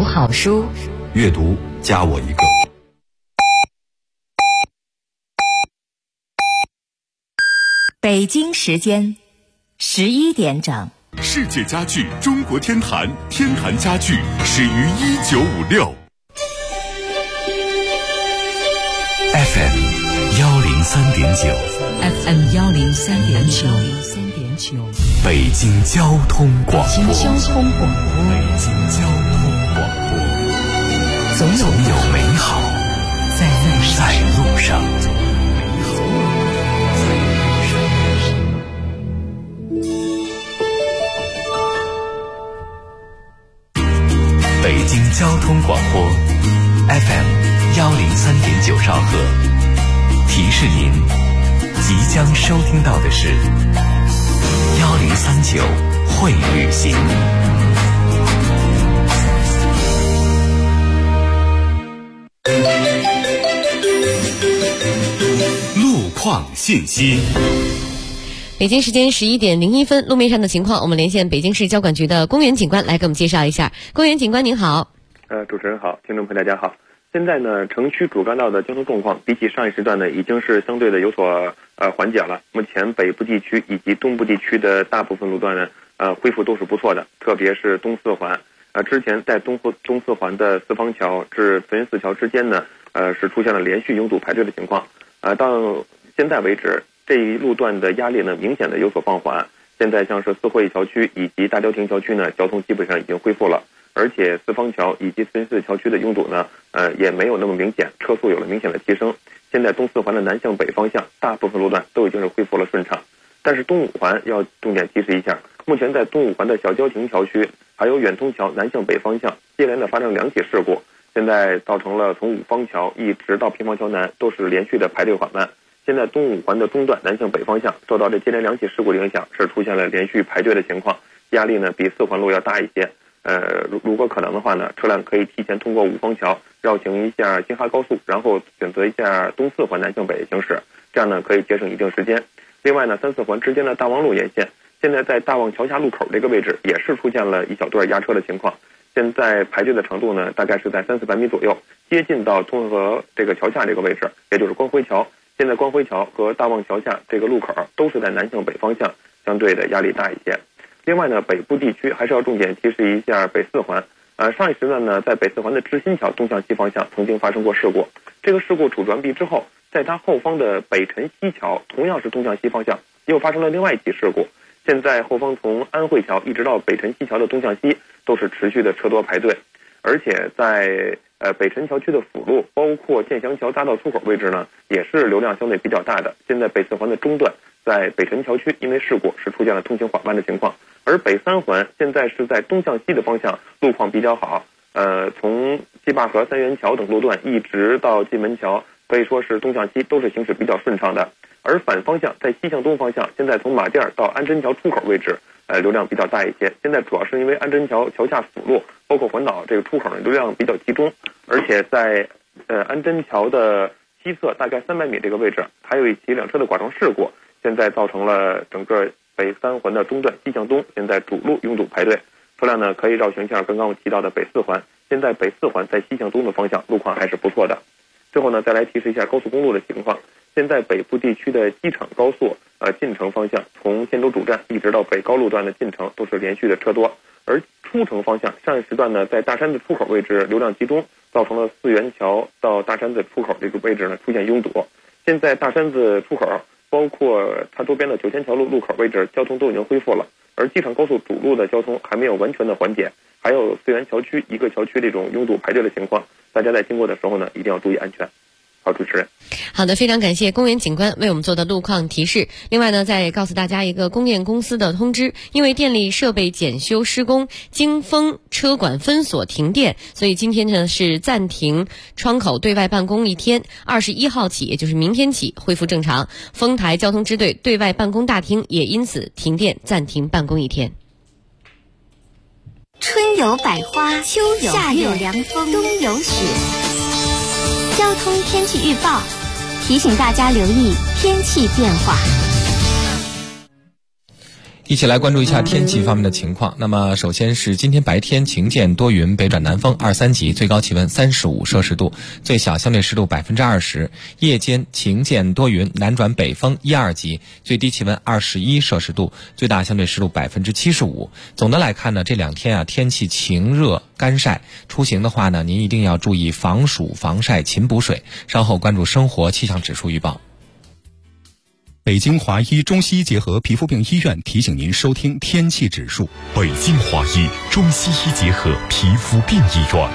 好书， 阅读加我一个。 北京时间11点整。 世界家具中国天坛，天坛家具始于1956。 FM 103.9 FM 103.9， 北京交通广播。总有美好在路上。北京交通广播 FM 103.9兆赫，提示您即将收听到的是1039会旅行。 路况信息。 北京时间11点01分，路面上的情况，我们连线北京市交管局的公园警官来给我们介绍一下。公园警官您好。 主持人好，听众朋友大家好。现在呢，城区主干道的交通状况比起上一时段呢，已经是相对的有所缓解了。目前北部地区以及东部地区的大部分路段呢，恢复都是不错的，特别是东四环。之前在东四环的四方桥至慈云寺桥之间呢，是出现了连续拥堵排队的情况。到现在为止，这一路段的压力呢明显的有所放缓。现在像是四惠桥区以及大郊亭桥区呢，交通基本上已经恢复了，而且四方桥以及慈云寺桥区的拥堵呢，也没有那么明显，车速有了明显的提升。现在东四环的南向北方向大部分路段都已经是恢复了顺畅，但是东五环要重点提示一下，目前在东五环的小郊亭桥区还有远通桥南向北方向接连的发生两起事故，现在造成了从五方桥一直到平房桥南都是连续的排队缓慢。现在东五环的中段南向北方向受到这接连两起事故的影响，是出现了连续排队的情况，压力呢比四环路要大一些。如果可能的话呢，车辆可以提前通过五方桥绕行一下京哈高速，然后选择一下东四环南向北行驶，这样呢可以节省一定时间。另外呢，三四环之间的大望路沿线，现在在大望桥下路口这个位置也是出现了一小段压车的情况，现在排队的程度呢大概是在300-400米左右，接近到通河这个桥下这个位置，也就是光辉桥。现在光辉桥和大望桥下这个路口都是在南向北方向，相对的压力大一些。另外呢，北部地区还是要重点提示一下北四环。上一时段呢，在北四环的知新桥东向西方向曾经发生过事故。这个事故处置完毕之后，在它后方的北辰西桥同样是东向西方向，又发生了另外一起事故。现在后方从安慧桥一直到北辰西桥的东向西都是持续的车多排队，而且在北辰桥区的辅路，包括建祥桥匝道出口位置呢，也是流量相对比较大的。现在北四环的中段在北辰桥区因为事故是出现了通行缓慢的情况，而北三环现在是在东向西的方向路况比较好，从西坝河、三元桥等路段一直到蓟门桥，可以说是东向西都是行驶比较顺畅的。而反方向在西向东方向，现在从马甸到安贞桥出口位置流量比较大一些。现在主要是因为安贞桥桥下辅路包括环岛这个出口的流量比较集中，而且在安贞桥的西侧大概300米这个位置还有一起两车的剐撞事故，现在造成了整个北三环的中段西向东现在主路拥堵排队，车辆呢可以绕行一下刚刚我提到的北四环。现在北四环在西向东的方向路况还是不错的。最后呢，再来提示一下高速公路的情况。现在北部地区的机场高速进城方向，从建州主站一直到北高路段的进城都是连续的车多，而出城方向上一时段呢，在大山子出口位置流量集中，造成了四元桥到大山子出口这个位置呢出现拥堵。现在大山子出口包括它周边的九仙桥路路口位置交通都已经恢复了，而机场高速主路的交通还没有完全的缓解，还有四元桥区一个桥区这种拥堵排队的情况，大家在经过的时候呢一定要注意安全。好，主持人。 好的，非常感谢公园警官为我们做的路况提示。另外呢，再告诉大家一个供电公司的通知，因为电力设备检修施工，京丰车管分所停电，所以今天呢是暂停窗口对外办公一天，21号起，也就是明天起恢复正常。丰台交通支队对外办公大厅也因此停电暂停办公一天。 春有百花，秋有夏有凉风，冬有雪。交通天气预报提醒大家留意天气变化。 一起来关注一下天气方面的情况。那么首先是今天白天晴见多云，北转南风2、3级，最高气温35摄氏度，最小相对湿度20%。夜间晴见多云，南转北风1、2级，最低气温21摄氏度，最大相对湿度75%。总的来看呢，这2天天气晴热干晒，出行的话呢，您一定要注意防暑防晒勤补水。稍后关注生活气象指数预报。 北京华医中西医结合皮肤病医院提醒您收听天气指数。 北京华医中西医结合皮肤病医院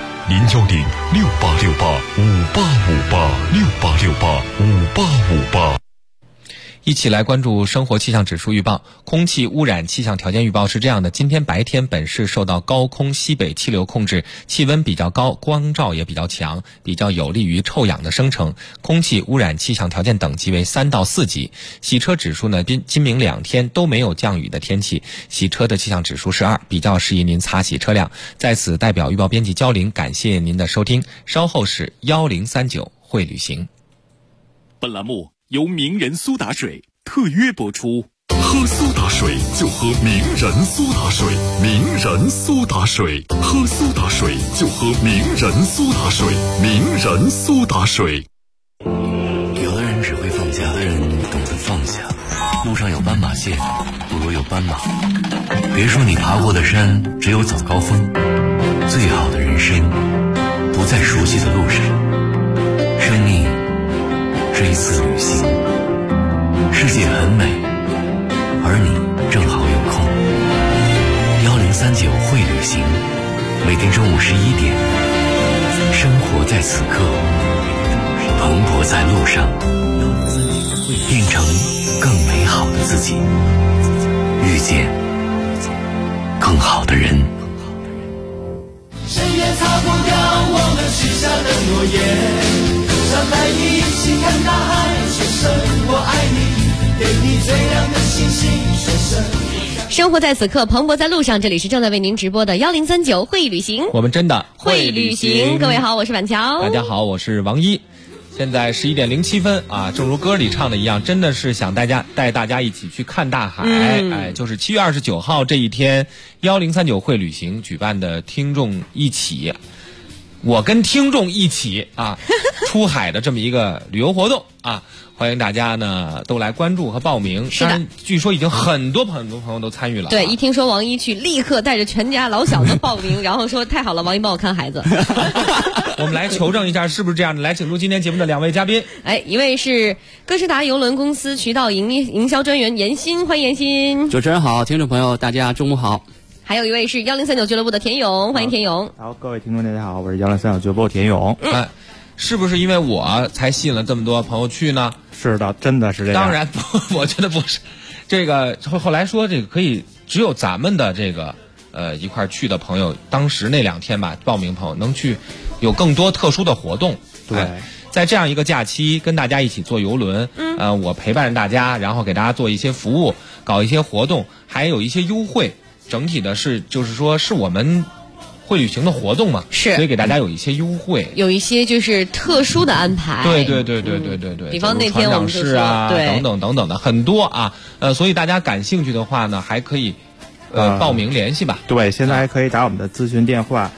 ，0868585858，68685858。 一起来关注生活气象指数预报。空气污染气象条件预报是这样的：今天白天本市受到高空西北气流控制，气温比较高，光照也比较强，比较有利于臭氧的生成。空气污染气象条件等级为3到4级。洗车指数呢，今明2天都没有降雨的天气，洗车的气象指数是2，比较适宜您擦洗车辆。在此代表预报编辑焦玲感谢您的收听，稍后是1039会旅行。 本栏目由名人苏打水特约播出。喝苏打水就喝名人苏打水，名人苏打水，喝苏打水就喝名人苏打水，名人苏打水。 有的人只会放假，有的人懂得放下。路上有斑马线，不如有斑马。别说你爬过的山只有早高峰，最好的人生不在熟悉的路上。生命是一次旅行，世界很美，而你正好有空。1039会旅行，每天中午11点，生活在此刻，蓬勃在路上，变成更美好的自己，遇见更好的人。 谁也擦不掉我们许下的诺言，上来一起看大海，说声我爱你，给你最亮的星星，说声生活在此刻，蓬勃在路上。这里是正在为您直播的1039会旅行， 我们真的会旅行。各位好，我是板桥。 大家好，我是王一。现在11点07分啊，正如歌里唱的一样，真的是想带大家一起去看大海。就是7月29号这一天，1039会旅行举办的听众一起，我跟听众一起出海的这么一个旅游活动啊。欢迎大家呢都来关注和报名。 是的， 据说已经很多朋友都参与了。 对，一听说王一去，立刻带着全家老小的报名，然后说太好了，王一帮我看孩子。 我们来求证一下是不是这样的。来，请出今天节目的2位嘉宾。 一位是歌诗达邮轮公司渠道营销专员严鑫，欢迎严鑫。 主持人好，听众朋友大家中午好。 还有一位是1039俱乐部的田勇，欢迎田勇。 好，各位听众大家好，我是1039俱乐部田勇。 是不是因为我才吸引了这么多朋友去呢？ 是的，真的是这样。 当然不，我觉得不是。这个后来说这个可以只有咱们的这个一块去的朋友，当时那2天吧，报名朋友能去有更多特殊的活动。 对， 在这样一个假期跟大家一起坐游轮，我陪伴着大家，然后给大家做一些服务，搞一些活动，还有一些优惠。整体的就是说是我们会旅行的活动嘛， 是， 所以给大家有一些优惠， 有一些就是特殊的安排。 对， 比方那天我们就说等等的很多啊，所以大家感兴趣的话呢，还可以报名联系吧。 对，现在还可以打我们的咨询电话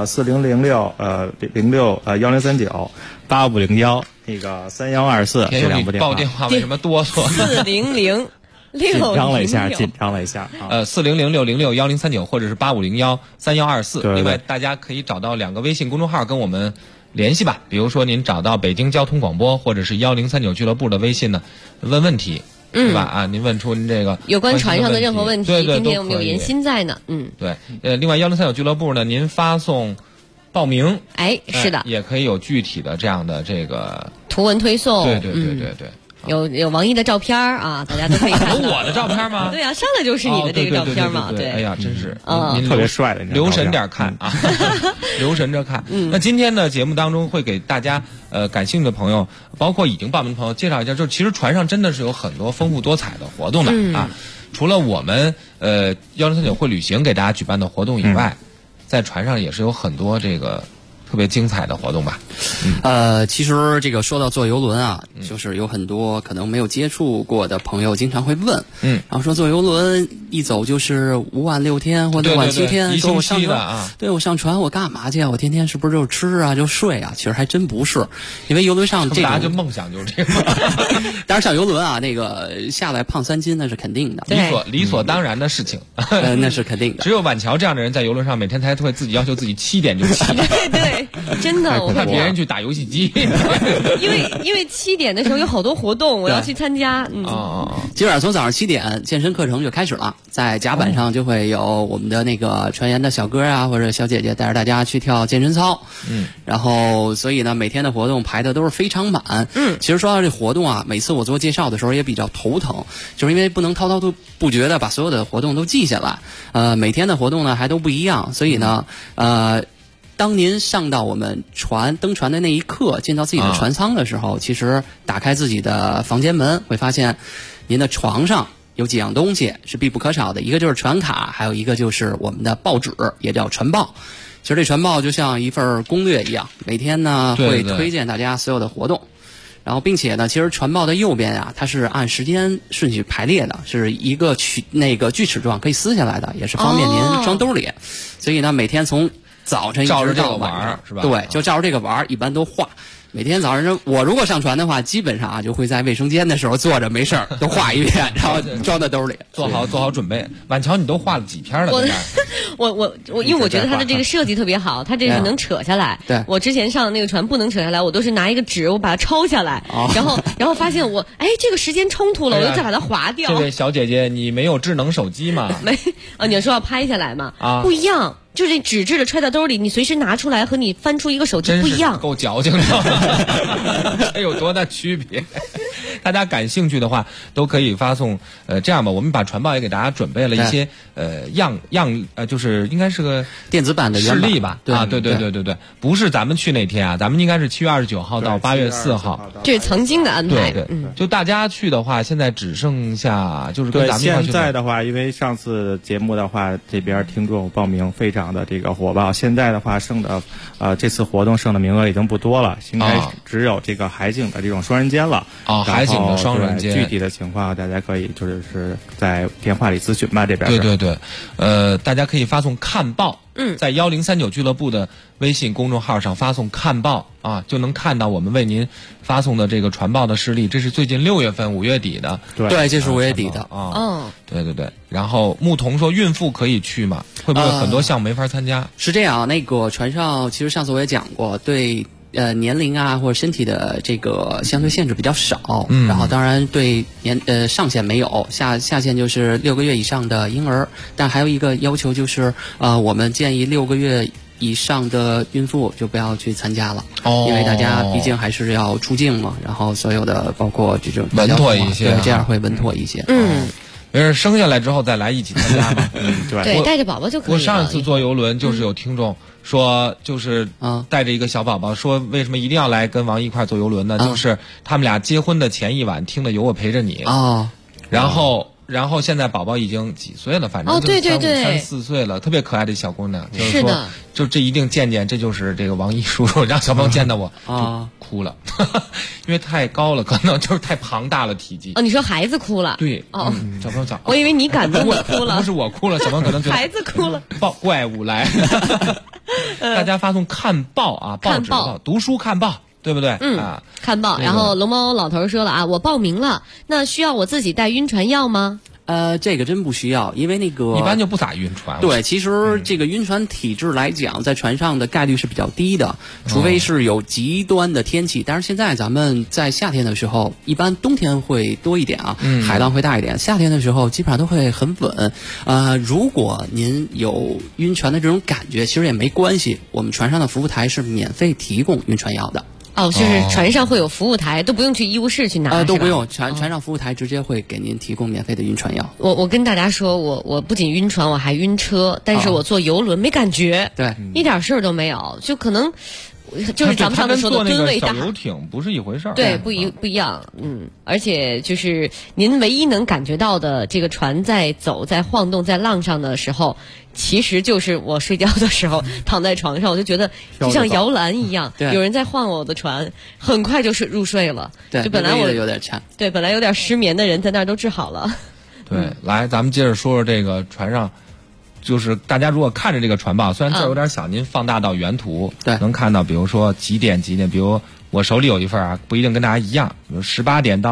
40061039 8501那个3124这2部电话。 报电话为什么哆嗦 ？400。 紧张了一下 40066061039或者是85013124。 对， 另外大家可以找到2个微信公众号跟我们联系吧。比如说您找到北京交通广播或者是1039俱乐部的微信呢，问问题，对吧？您问出您这个有关船上的任何问题， 对， 今天我们有严鑫在呢。 对，另外1039俱乐部呢，您发送报名， 是的， 也可以有具体的这样的这个图文推送。 对。 有王一的照片啊，大家都可以看。 有我的照片吗？ 对呀，上来就是你的这个照片嘛。 对，哎呀，真是， 您特别帅的， 留神点看啊，留神着看。那今天的节目当中会给大家感兴趣的朋友，包括已经报名的朋友介绍一下，就是其实船上真的是有很多丰富多彩的活动的啊。除了我们1039会旅行给大家举办的活动以外，在船上也是有很多这个特别精彩的活动吧？ 其实这个说到坐游轮啊，就是有很多可能没有接触过的朋友经常会问，然后说坐游轮一走就是5晚6天或6晚7天，说我上船，对我上船我干嘛去啊？我天天是不是就吃啊就睡啊？其实还真不是，因为游轮上这种大家就梦想就是这个。 当然上游轮啊，那个下来胖3斤那是肯定的， 理所当然的事情， 那是肯定的。 只有晚桥这样的人在游轮上每天才会自己要求自己7点就起。 对，真的， 我看别人去打游戏机。 因为7点的时候有好多活动，我要去参加。 基本上从早上7点健身课程就开始了，在甲板上就会有我们的那个船员的小哥啊或者小姐姐带着大家去跳健身操。然后所以呢每天的活动排的都是非常满。其实说到这活动啊，每次我做介绍的时候也比较头疼，就是因为不能滔滔不绝的把所有的活动都记下来。每天的活动呢还都不一样，所以呢当您上到我们登船的那一刻，进到自己的船舱的时候，其实打开自己的房间门，会发现您的床上有几样东西是必不可少的，一个就是船卡，还有一个就是我们的报纸，也叫船报。其实这船报就像一份攻略一样，每天呢会推荐大家所有的活动。然后并且呢，其实船报的右边啊，它是按时间顺序排列的，是一个锯齿状可以撕下来的，也是方便您装兜里。所以呢，每天从早晨一直到晚上，是吧？对，就照着这个玩，一般都画。每天早上我如果上船的话，基本上啊就会在卫生间的时候坐着没事儿都画一遍，然后装在兜里， 做好准备。晚桥，你都画了几篇了？ 我因为我觉得它的这个设计特别好，它这是能扯下来。 对， 我之前上的那个船不能扯下来，我都是拿一个纸我把它抄下来，然后发现这个时间冲突了，我又再把它划掉。 这位小姐姐，你没有智能手机吗？ 没你说要拍下来吗？不一样。就是纸质的揣在兜里，你随时拿出来和你翻出一个手机不一样， 够矫情的，这有多大区别？大家感兴趣的话，都可以发送。这样吧，我们把船报也给大家准备了一些就是应该是个电子版的示例吧？对，不是咱们去那天啊，咱们应该是7月29号到8月4号， 这是曾经的安排。 对，就大家去的话，现在只剩下就是跟咱们一块去。 现在的话，因为上次节目的话，这边听众报名非常的这个火爆，现在的话这次活动剩的名额已经不多了，应该只有这个海景的这种双人间了。 海景的双人间， 具体的情况大家可以就是在电话里咨询吧，这边。 对，大家可以发送看报。在1039俱乐部的微信公众号上发送看报啊，就能看到我们为您发送的这个传报的事例。这是最近6月份5月底的， 对，这是5月底的啊。对。然后牧童说，孕妇可以去吗？会不会很多项目没法参加？ 是这样，那个船上其实上次我也讲过，对。年龄啊或者身体的这个相对限制比较少，然后当然对上限没有，下限就是6个月以上的婴儿，但还有一个要求就是我们建议6个月以上的孕妇就不要去参加了，因为大家毕竟还是要出境嘛，然后所有的包括这种稳妥一些， 对，这样会稳妥一些。 没事，生下来之后再来一起参加吧。 对，带着宝宝就可以了。 我上一次坐游轮就是有听众说，就是带着一个小宝宝，说为什么一定要来跟王一块坐游轮呢？就是他们俩结婚的前一晚听的《有我陪着你》然后现在宝宝已经几岁了，反正就3、4岁了，特别可爱的小姑娘。就是说，就这一定见，这就是这个王一叔叔，让小朋友见到我就哭了，因为太高了，可能就是太庞大了体积。 你说孩子哭了？ 对，小朋友讲， 我以为你感动我哭了， 不是我哭了，小朋友可能觉得孩子哭了， 怪物来。大家发送看报啊，报纸报，读书看报。对不对？ 看报。然后龙猫老头说了啊，我报名了，那需要我自己带晕船药吗？ 这个真不需要，因为那个一般就不咋晕船。 对，其实这个晕船体质来讲，在船上的概率是比较低的，除非是有极端的天气。但是现在咱们在夏天的时候，一般冬天会多一点啊，海浪会大一点。夏天的时候基本上都会很稳。如果您有晕船的这种感觉，其实也没关系，我们船上的服务台是免费提供晕船药的。 就是船上会有服务台，都不用去医务室去拿， 都不用，船上服务台直接会给您提供免费的晕船药。 我跟大家说，我不仅晕船，我还晕车，但是我坐游轮没感觉， 对， 一点事儿都没有，就可能就是咱们上次说的吨位大， 小游艇不是一回事儿。 对，不一样。而且就是您唯一能感觉到的，这个船在走、在晃动、在浪上的时候，其实就是我睡觉的时候躺在床上，我就觉得就像摇篮一样，有人在晃我的船，很快就入睡了。 对， 就本来我有点颤， 对，本来有点失眠的人在那儿都治好了。 对，来，咱们接着说说这个船上。就是大家如果看着这个船吧，虽然字有点小，您放大到原图， 对， 能看到，比如说几点，比如我手里有一份啊，不一定跟大家一样，比如18点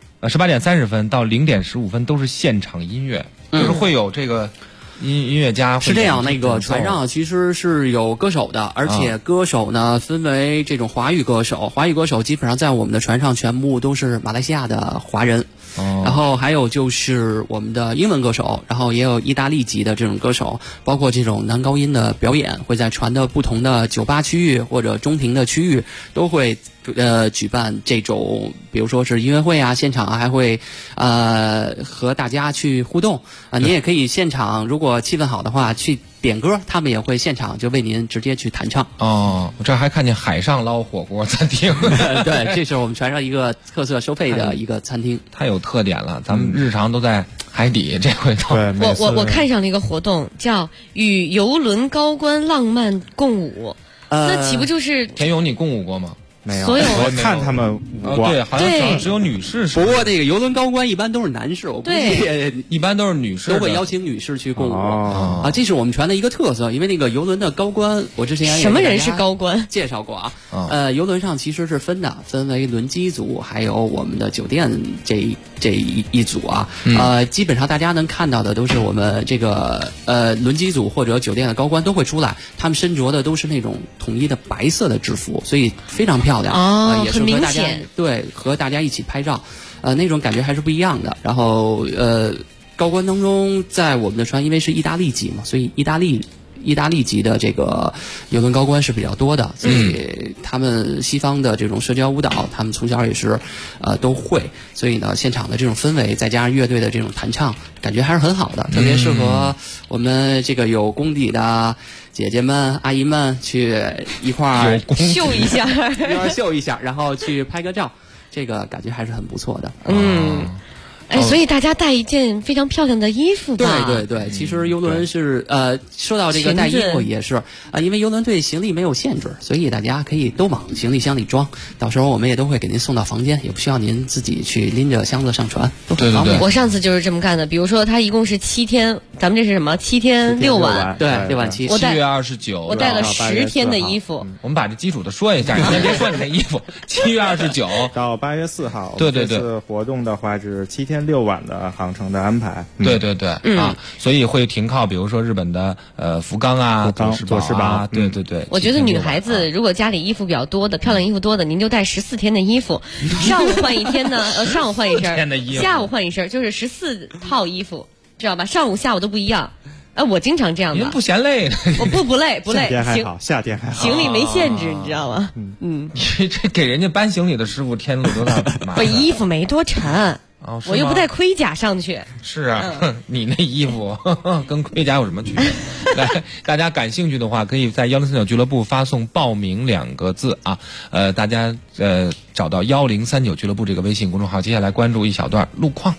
30分到0点15分都是现场音乐，就是会有这个音乐家。 是这样，那个船上其实是有歌手的，而且歌手呢分为这种华语歌手，华语歌手基本上在我们的船上全部都是马来西亚的华人。然后还有就是我们的英文歌手，然后也有意大利籍的这种歌手，包括这种男高音的表演，会在船的不同的酒吧区域或者中庭的区域都会举办这种，比如说是音乐会啊，现场啊还会和大家去互动啊，您也可以现场，如果气氛好的话去点歌，他们也会现场就为您直接去弹唱。 哦，我这还看见海上捞火锅餐厅。 对，这是我们船上一个特色收费的一个餐厅， 太有特点了。咱们日常都在海底，这回都我看上了一个活动，叫与游轮高官浪漫共舞。那岂不就是田勇？你共舞过吗？ 没有， 所有我看他们对，好像只有女士。 不过那个游轮高官一般都是男士，我估计一般都是女士， 都会邀请女士去共舞啊。这是我们船的一个特色，因为那个游轮的高官，我之前什么人是高官介绍过啊。游轮上其实是分为轮机组，还有我们的酒店这一组啊。基本上大家能看到的都是我们这个轮机组或者酒店的高官都会出来，他们身着的都是那种统一的白色的制服，所以非常漂亮。也是和大家和大家一起拍照，那种感觉还是不一样的。然后高官当中，在我们的船因为是意大利籍嘛，所以意大利籍的这个游轮高官是比较多的，所以他们西方的这种社交舞蹈，他们从小也是都会，所以呢，现场的这种氛围再加上乐队的这种弹唱，感觉还是很好的，特别适合我们这个有功底的姐姐们、阿姨们去一块儿秀一下， 秀一下，然后去拍个照，这个感觉还是很不错的。 所以大家带一件非常漂亮的衣服吧。 对，其实游轮是说到这个带衣服也是因为游轮对行李没有限制，所以大家可以都往行李箱里装，到时候我们也都会给您送到房间，也不需要您自己去拎着箱子上船，都很方便。 我上次就是这么干的，比如说它一共是7天，咱们这是什么7天6晚？ 对，6晚7。 7月29， 我带了10天的衣服。 我们把这基础的说一下，你先别说你那衣服。7月29 到8月4号， 对， 这次活动的话是7天6晚的航程的安排。 对，所以会停靠比如说日本的福冈啊、佐世保啊，对。 我觉得女孩子如果家里衣服比较多的、漂亮衣服多的，您就带14天的衣服，上午换一天呢，上午换一身，下午换一身，就是14套衣服，知道吧？上午下午都不一样。我经常这样的。 您不嫌累的？ 我不累。 夏天还好， 行李没限制，你知道吗？ 这给人家搬行李的师傅添了多大麻烦？ 我衣服没多沉。我又不带盔甲上去。 是啊，你那衣服跟盔甲有什么区别？来，大家感兴趣的话，可以在1039俱乐部发送报名2个字啊。大家找到1039俱乐部这个微信公众号，接下来关注一小段路况。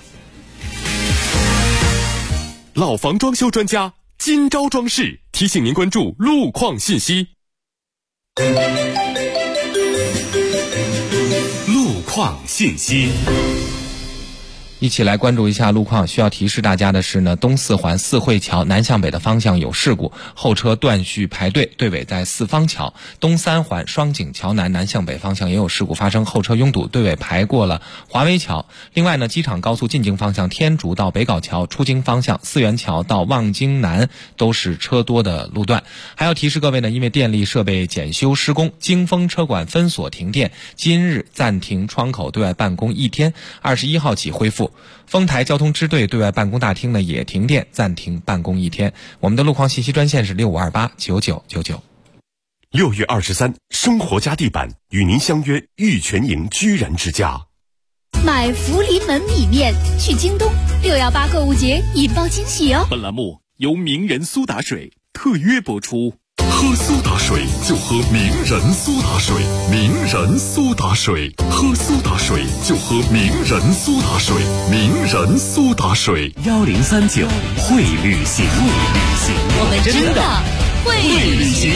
老房装修专家金招装饰提醒您关注路况信息。路况信息。 一起来关注一下路况。需要提示大家的是呢，东四环四惠桥南向北的方向有事故，后车断续排队，队尾在四方桥。东三环双井桥南向北方向也有事故发生，后车拥堵，队尾排过了华威桥。另外呢，机场高速进京方向天竺到北碏桥，出京方向四元桥到望京南都是车多的路段。还要提示各位呢，因为电力设备检修施工，京丰车管分所停电，今日暂停窗口对外办公1天，21号起恢复。丰台交通支队对外办公大厅呢也停电，暂停办公1天。我们的路况信息专线是65289999。 6月23，生活家地板与您相约玉泉营居然之家。 买福临门米面去京东，618购物节引爆惊喜哦！ 本栏目由名人苏打水特约播出。 喝苏打水就喝名人苏打水，名人苏打水，喝苏打水就喝名人苏打水，名人苏打水。 1039会旅行， 我们真的会旅行。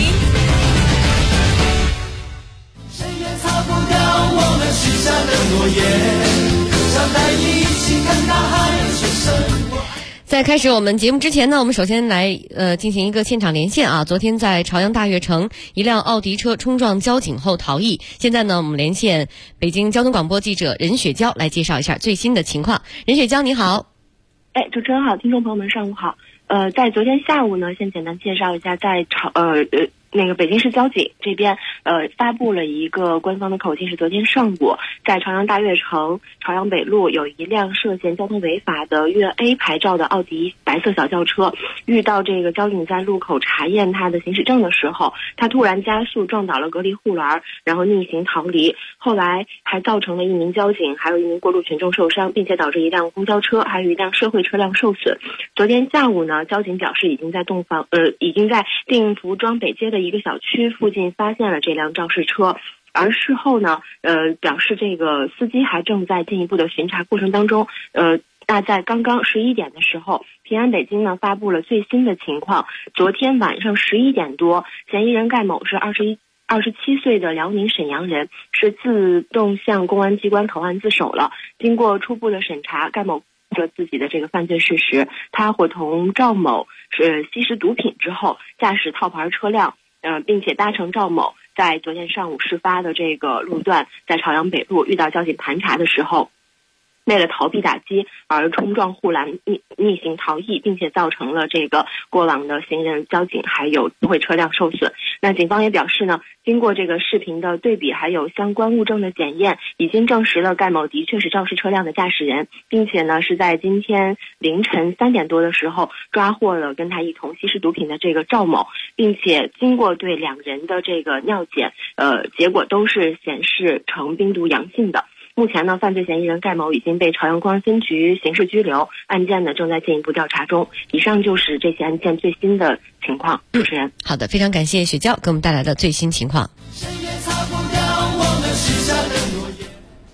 谁也擦不掉我们许下的诺言，张开一起看大海，去生活。 在开始我们节目之前呢，我们首先来进行一个现场连线啊。昨天在朝阳大悦城，一辆奥迪车冲撞交警后逃逸。现在呢，我们连线北京交通广播记者任雪娇来介绍一下最新的情况。任雪娇，你好。 主持人好，听众朋友们上午好。在昨天下午呢，先简单介绍一下，在北京市交警这边发布了一个官方的口径，是昨天上午在朝阳大悦城朝阳北路有一辆涉嫌交通违法的粤 A 牌照的奥迪白色小轿车，遇到这个交警在路口查验他的行驶证的时候，他突然加速撞倒了隔离护栏，然后逆行逃离，后来还造成了一名交警还有一名过路群众受伤，并且导致一辆公交车还有一辆社会车辆受损。昨天下午呢，交警表示已经在定福庄北街的一个小区附近发现了这辆肇事车，而事后呢，表示这个司机还正在进一步的巡查过程当中。那在刚刚11点的时候，平安北京呢发布了最新的情况。昨天晚上11点多，嫌疑人盖某是27岁的辽宁沈阳人，是自动向公安机关投案自首了。经过初步的审查，盖某着自己的这个犯罪事实，他伙同赵某是吸食毒品之后驾驶套牌车辆，并且搭乘赵某在昨天上午事发的这个路段，在朝阳北路遇到交警盘查的时候，为了逃避打击而冲撞护栏逆行逃逸，并且造成了这个过往的行人、交警还有社会车辆受损。那警方也表示呢，经过这个视频的对比还有相关物证的检验，已经证实了盖某的确是肇事车辆的驾驶人，并且呢是在今天凌晨3点多的时候抓获了跟他一同吸食毒品的这个赵某，并且经过对两人的这个尿检，结果都是显示呈冰毒阳性的。目前呢，犯罪嫌疑人盖某已经被朝阳公安分局刑事拘留，案件呢正在进一步调查中。以上就是这起案件最新的情况。主持人， 好的，非常感谢雪娇给我们带来的最新情况。 谁也擦不掉我们许下的诺言。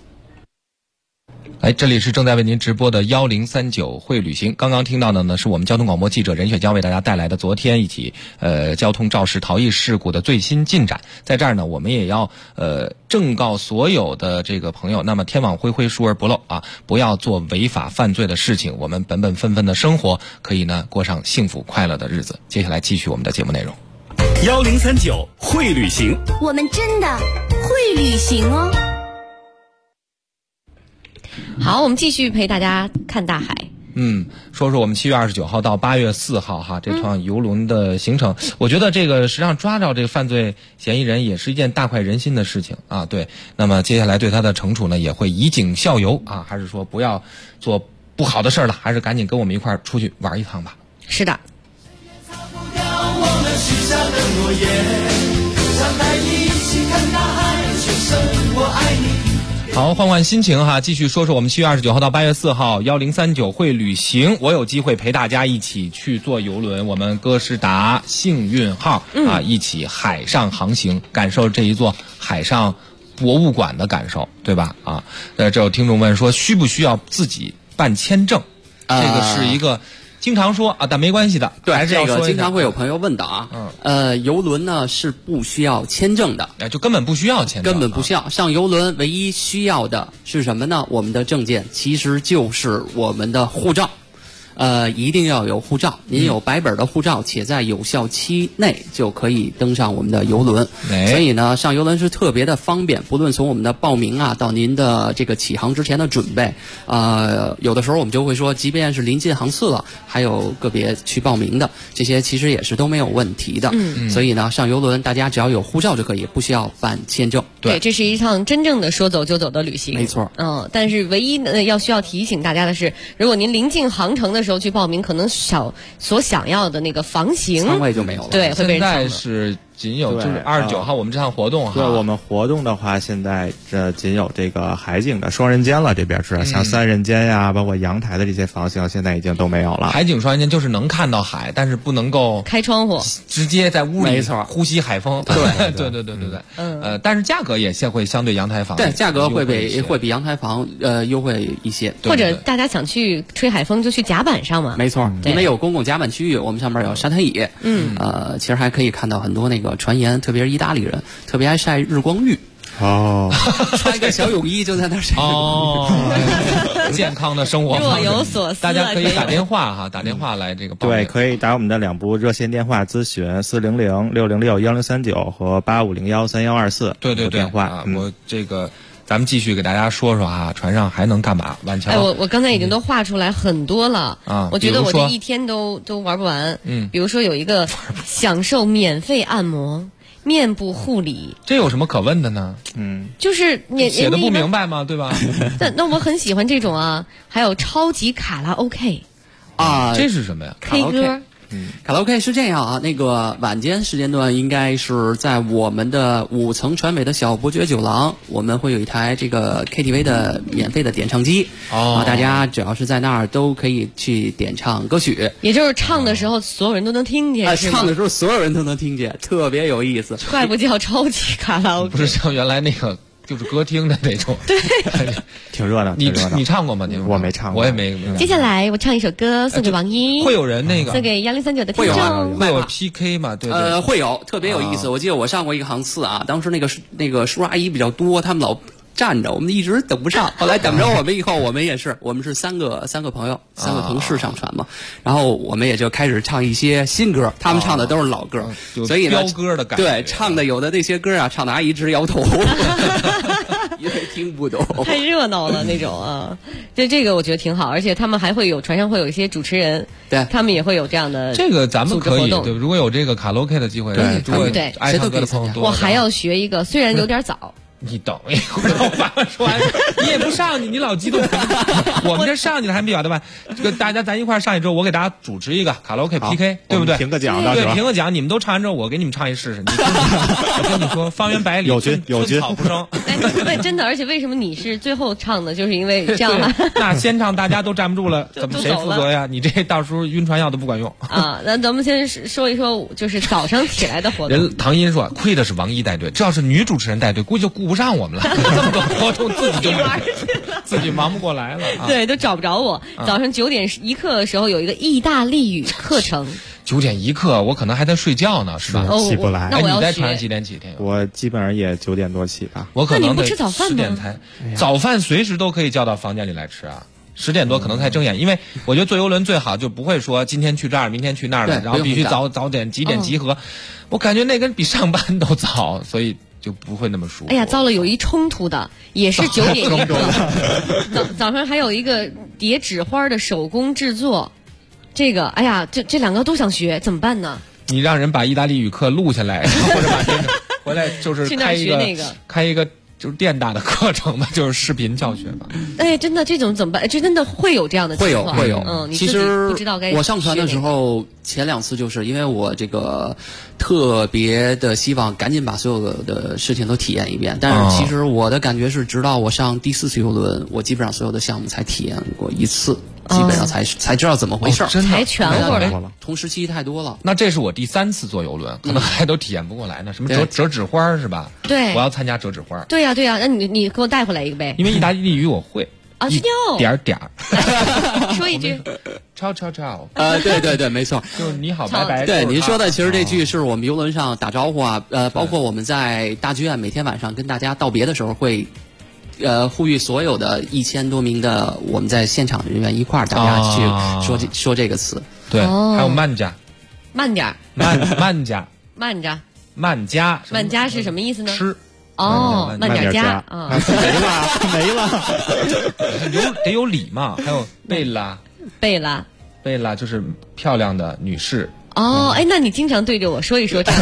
这里是正在为您直播的1039会旅行。刚刚听到的呢，是我们交通广播记者任雪娇为大家带来的昨天一起交通肇事逃逸事故的最新进展。在这儿呢，我们也要正告所有的这个朋友，那么天网恢恢，疏而不漏啊，不要做违法犯罪的事情，我们本本分分的生活，可以呢过上幸福快乐的日子。接下来继续我们的节目内容。 1039会旅行， 我们真的会旅行哦。 好，我们继续陪大家看大海。 说说我们7月29号到8月4号哈这趟游轮的行程。我觉得这个实际上抓着这个犯罪嫌疑人也是一件大快人心的事情啊。对，那么接下来对他的惩处呢也会以儆效尤啊，还是说不要做不好的事了，还是赶紧跟我们一块儿出去玩一趟吧。 是的。 擦不掉我们许下的诺言，张开一起看大海，全身我爱你。 好，换换心情哈，继续说说我们7月29号到8月4号1039会旅行。我有机会陪大家一起去坐游轮，我们歌诗达幸运号一起海上航行，感受这一座海上博物馆的感受，对吧？这有听众问说，需不需要自己办签证？这个是一个经常说啊，但没关系的。 对， 还是要说这个经常会有朋友问的啊。游轮呢是不需要签证的， 就根本不需要签证， 根本不需要。上游轮唯一需要的是什么呢？我们的证件其实就是我们的护照。一定要有护照，您有白本的护照，且在有效期内就可以登上我们的游轮。所以呢，上游轮是特别的方便，不论从我们的报名啊，到您的这个起航之前的准备，有的时候我们就会说，即便是临近航次了，还有个别去报名的，这些其实也是都没有问题的。所以呢，上游轮大家只要有护照就可以，不需要办签证。 对，这是一趟真正的说走就走的旅行。 没错。 但是唯一需要提醒大家的是，如果您临近航程的时候去报名，可能所想要的那个房型舱位就没有了。 对，会被人抢了。 现在是仅有就是29号我们这趟活动哈。 对，我们活动的话，现在仅有这个海景的双人间了，这边是像3人间呀，包括阳台的这些房型，现在已经都没有了。 海景双人间就是能看到海，但是不能够开窗户， 直接在屋里没错呼吸海风。对。但是价格也会相对阳台房对价格会比阳台房优惠一些。 或者大家想去吹海风就去甲板上嘛。 没错，因为有公共甲板区域，我们上面有沙滩椅。其实还可以看到很多那个船员，特别是意大利人，特别爱晒日光浴。穿一个小泳衣就在那儿晒日光浴。健康的生活方式， 若有所思， 大家可以打电话哈，打电话来这个报名。 对，可以打我们的2部热线电话咨询400-606-1039和8501-3124。 对， 电话。 我这个。咱们继续给大家说说啊，船上还能干嘛？晚桥， 我刚才已经都画出来很多了啊，我觉得我这一天都玩不完。比如说有一个享受免费按摩、面部护理， 这有什么可问的呢？ 就是你写的不明白吗？对吧？ 那我很喜欢这种啊，还有超级卡拉 OK 啊， 这是什么呀 ？K 歌。 卡拉 OK 是这样啊，那个晚间时间段应该是在我们的5层船尾的小伯爵酒廊，我们会有一台这个 KTV 的免费的点唱机大家只要是在那儿都可以去点唱歌曲， 也就是唱的时候所有人都能听见， 唱的时候所有人都能听见，特别有意思。 怪不叫超级卡拉 OK， 不是像原来那个。就是歌厅的那种， 对， 挺热闹。 你唱过吗？ 我没唱过， 我也没。 接下来我唱一首歌送给王一， 会有人那个送给1039的听众， 会有 PK 嘛？对， 会有，特别有意思。我记得我上过一个航次啊，当时那个叔阿姨比较多，他们老站着，我们一直等不上。后来等着我们以后，我们是3个朋友，3个同事上船嘛，然后我们也就开始唱一些新歌，他们唱的都是老歌，所以飙歌的感觉。 对，唱的有的那些歌啊，唱的阿姨直摇头。因为听不懂， 太热闹了那种啊！这个我觉得挺好，而且他们还会有船上会有一些主持人， 对， 他们也会有这样的。 这个咱们可以对，如果有这个卡拉 OK 的机会， 对， 爱唱歌的朋友多。 我还要学一个，虽然有点早。 你等一会儿，我把话说完，你也不上去，你老激动。我们这上去了还没表的吧？这个大家咱一块上去之后，我给大家主持一个卡拉 OK PK， 对不对？ 评个奖， 对，评个奖，你们都唱完之后，我给你们唱一试试。我跟你说，方圆百里有君春草不生。 哎，真的，而且为什么你是最后唱的？就是因为这样吗？ 那先唱大家都站不住了，怎么谁负责呀？你这到时候晕船药都不管用啊！那咱们先说一说，就是早上起来的活动。 人唐音说，亏的是王一带队，这要是女主持人带队，估计就顾不上我们了。这么多活动自己就玩去了，自己忙不过来了。 对，都找不着我。早上9点1刻的时候有一个意大利语课程。 9点1刻，我可能还在睡觉呢，是吧？ 起不来。 那我要你在船上几点起？ 我基本上也9点多起吧。 我可能那你不吃早饭吗？10 点才。早饭随时都可以叫到房间里来吃啊。10点多可能才睁眼，因为我觉得坐游轮最好就不会说今天去这儿，明天去那儿了，然后必须早点几点集合。我感觉那个比上班都早，所以。就不会那么舒服。 哎呀，糟了，有一冲突的，也是9点1刻。早上还有一个叠纸花的手工制作，这个，哎呀，这2个都想学，怎么办呢？ 你让人把意大利语课录下来，或者把这个回来就是开一个就是电大的课程吧，就是视频教学吧。 哎，真的这种怎么办？这真的会有这样的情况？ 会有。 你自己不知道该。 我上船的时候，前2次就是因为我这个特别的希望赶紧把所有的事情都体验一遍，但是其实我的感觉是，直到我上第4次游轮，我基本上所有的项目才体验过1次。基本上才知道怎么回事， 才全乎了。 同时期太多了。 那这是我第3次坐游轮，可能还都体验不过来呢。什么折纸花是吧？ 对， 我要参加折纸花。 对呀，那你给我带回来一个呗。 因为意大利语我会啊， 一点儿。 说一句。 超。 对，没错， 就是你好，拜拜。 对，您说的其实这句是我们游轮上打招呼啊，包括我们在大剧院每天晚上跟大家道别的时候会。呼吁所有的1000多名的我们在现场人员一块儿，大家去说这个词。 对，还有慢家， 慢点， 慢家， 慢家是什么意思呢？ 吃。 慢点加啊，没了， 得有礼嘛。还有贝拉就是漂亮的女士。 哎，那你经常对着我说一说这个。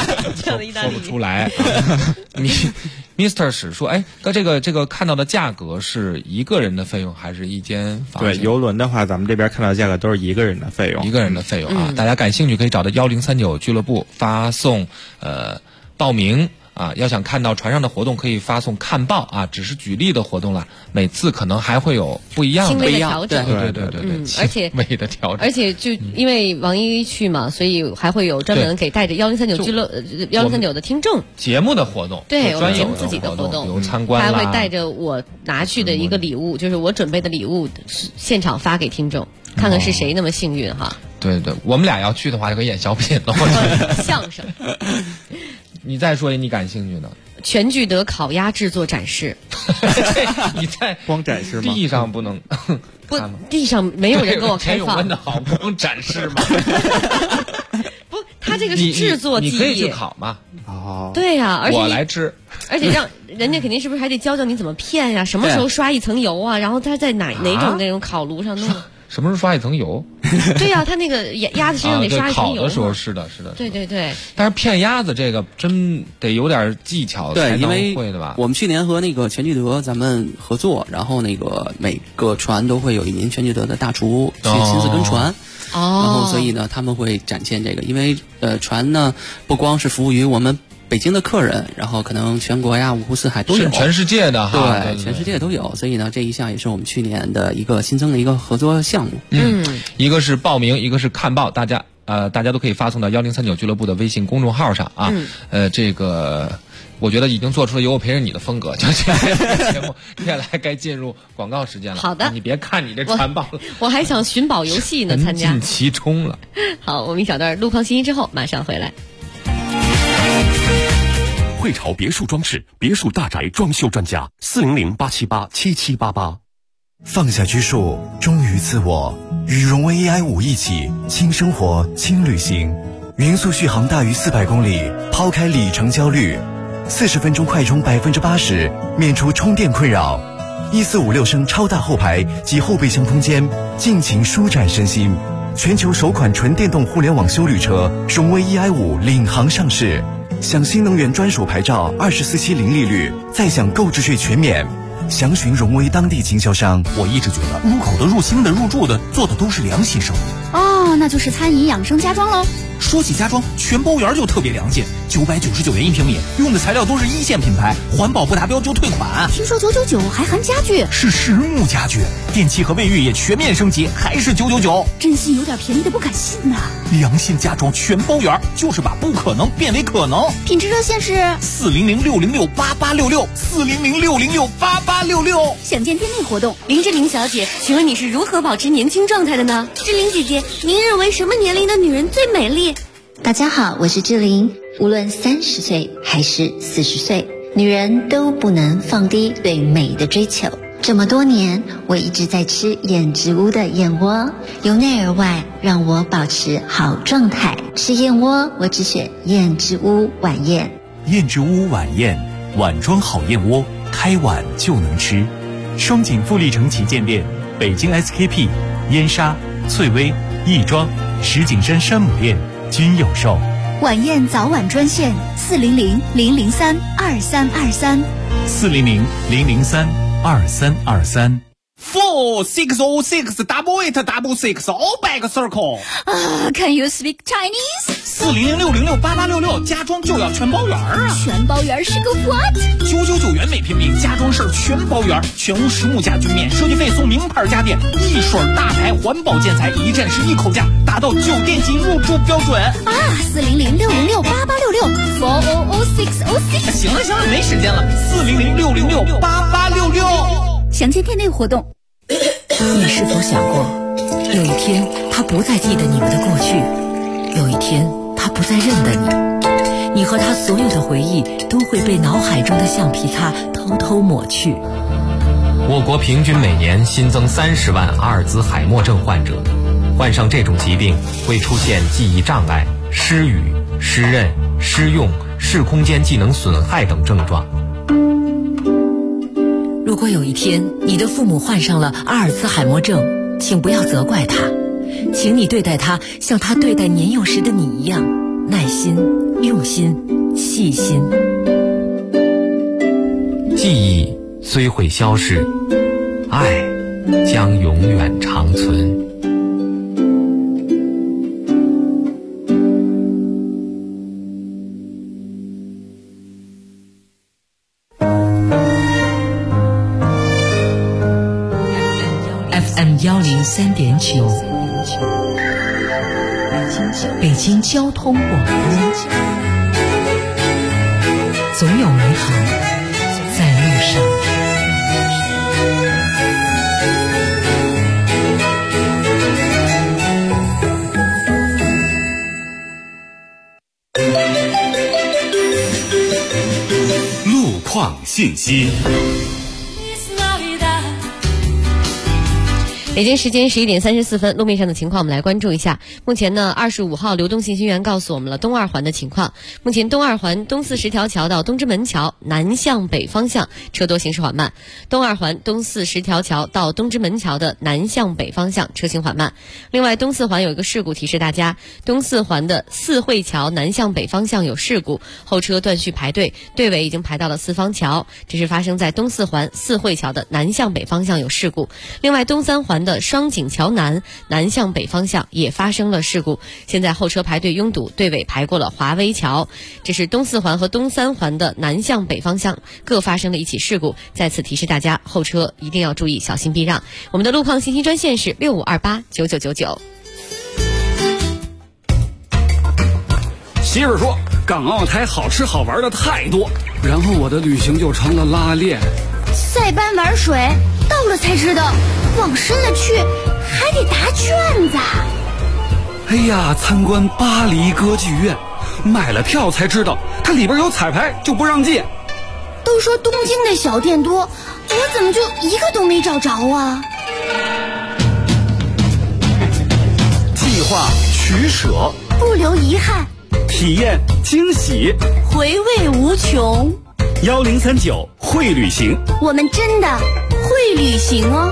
这样的意大利说不出来。Mr. 史说，哎，这个看到的价格是一个人的费用还是一间房间？ 对，邮轮的话，咱们这边看到的价格都是一个人的费用。 一个人的费用啊，大家感兴趣可以找到1039俱乐部发送报名。啊，要想看到船上的活动，可以发送看报啊，只是举例的活动了，每次可能还会有不一样的轻微的调整， 对， 而且轻微的调整， 而且就因为王一去嘛，所以还会有专门给带着1039俱乐1039的听众节目的活动， 对，我们节目自己的活动， 比如参观， 还会带着我拿去的一个礼物，就是我准备的礼物，现场发给听众，看看是谁那么幸运哈。 对，我们俩要去的话就可以演小品了， 相声。 你再说你感兴趣的全聚德烤鸭制作展示。 你在光展示吗？ 地上不能不，地上没有人跟我开放。 问的好，光展示吗？ 不，他这个是制作技艺， 你可以去烤嘛。 哦， 对呀，而且我来吃， 而且让人家肯定是不是还得教你怎么片呀？什么时候刷一层油啊？然后他在哪种那种烤炉上弄？ 什么时候刷一层油？ 对呀，他那个鸭子身上得刷一层油。 烤的时候是的。 对。 但是骗鸭子这个真得有点技巧才能会的吧？ 我们去年和那个全聚德咱们合作，然后那个每个船都会有一名全聚德的大厨去亲自跟船。然后所以呢，他们会展现这个，因为船呢不光是服务于我们北京的客人，然后可能全国呀、五湖四海都有， 全世界的哈， 对，全世界都有。所以呢，这一项也是我们去年的一个新增的一个合作项目。 一个是报名，一个是看报，大家都可以发送到1039俱乐部的微信公众号上啊。这个我觉得已经做出了有我陪着你的风格。就这个节目，接下来该进入广告时间了。 好的， 你别看你这传报了， 我还想寻宝游戏呢，参加沉浸其中了。 好，我们一小段路况信息之后马上回来。 汇潮别墅装饰别墅大宅装修专家400-878-7788。 放下拘束，忠于自我，与荣威 AI5一起轻生活轻旅行，匀速续航大于400公里，抛开里程焦虑，40分钟快充80%，免除充电困扰，1456升超大后排及后备箱空间，尽情舒展身心。全球首款纯电动互联网休旅车荣威 AI5领航上市，享新能源专属牌照，24期零利率，再享购置税全免。详询荣威当地经销商。 我一直觉得入口的、入心的、入住的，做的都是良心生意。 哦，那就是餐饮养生家装喽。 说起家装，全包园就特别良心，999元1平米，用的材料都是一线品牌，环保不达标就退款。 听说999还含家具， 是实木家具，电器和卫浴也全面升级，还是999。 真心有点便宜的不敢信呐。 良心家装全包园，就是把不可能变为可能。 品质热线是 400-606-8866，400-606-8866。 想见店内活动。 林志玲小姐，请问你是如何保持年轻状态的呢？志玲姐姐，您认为什么年龄的女人最美丽？ 大家好，我是志玲。无论30岁还是40岁，女人都不能放低对美的追求。这么多年，我一直在吃燕之屋的燕窝，由内而外让我保持好状态。吃燕窝，我只选燕之屋晚宴。 燕之屋晚宴，碗装好燕窝，开碗就能吃。双井富力城旗舰店、北京 SKP、燕莎、翠微、亦庄、石景山山姆店均有售。 晚宴早晚专线400-003-2323 400-003-2323。4-6-0-6-8-8-6-6 all back circle。 Can you speak Chinese？ 400-606-8866，家装就要全包圆啊！ 全包圆是个 what？ 999元每平米，家装事全包圆，全屋实木家具免设计费，送名牌家电，一水大牌环保建材，一站式一口价，达到酒店级入住标准啊 ！400-606-8866 400-606。 行了，没时间了。400-606-8866。 详见店内活动。 你是否想过，有一天他不再记得你们的过去，有一天他不再认得你，你和他所有的回忆都会被脑海中的橡皮擦偷偷抹去。 我国平均每年新增30万阿尔兹海默症患者，患上这种疾病会出现记忆障碍、失语、失认、失用、视空间技能损害等症状。 如果有一天你的父母患上了阿尔兹海默症，请不要责怪他，请你对待他像他对待年幼时的你一样，耐心用心、细心。 记忆虽会消逝，爱将永远长存。 FM103.9，北京交通广播，总有美好在路上。 路况信息。 北京时间11点34分，路面上的情况我们来关注一下。目前呢，25号流动信息员告诉我们了东二环的情况。目前东二环东四十条桥到东直门桥南向北方向车多，行驶缓慢。东二环东四十条桥到东直门桥的南向北方向车行缓慢。另外，东四环有一个事故提示大家，东四环的四惠桥南向北方向有事故，后车断续排队，队尾已经排到了四方桥。这是发生在东四环四惠桥的南向北方向有事故。另外，东三环的双井桥南向北方向也发生了事故，现在后车排队拥堵，队尾排过了华威桥。这是东四环和东三环的南向北方向各发生了一起事故，再次提示大家后车一定要注意，小心避让。我们的路况信息专线是65289999。 媳妇说港澳台好吃好玩的太多，然后我的旅行就成了拉练。 塞班玩水，到了才知道往深了去还得答卷子。 哎呀，参观巴黎歌剧院，买了票才知道它里边有彩排，就不让进。 都说东京的小店多，我怎么就一个都没找着啊？ 计划取舍， 不留遗憾， 体验惊喜， 回味无穷。 1039会旅行， 我们真的会旅行哦。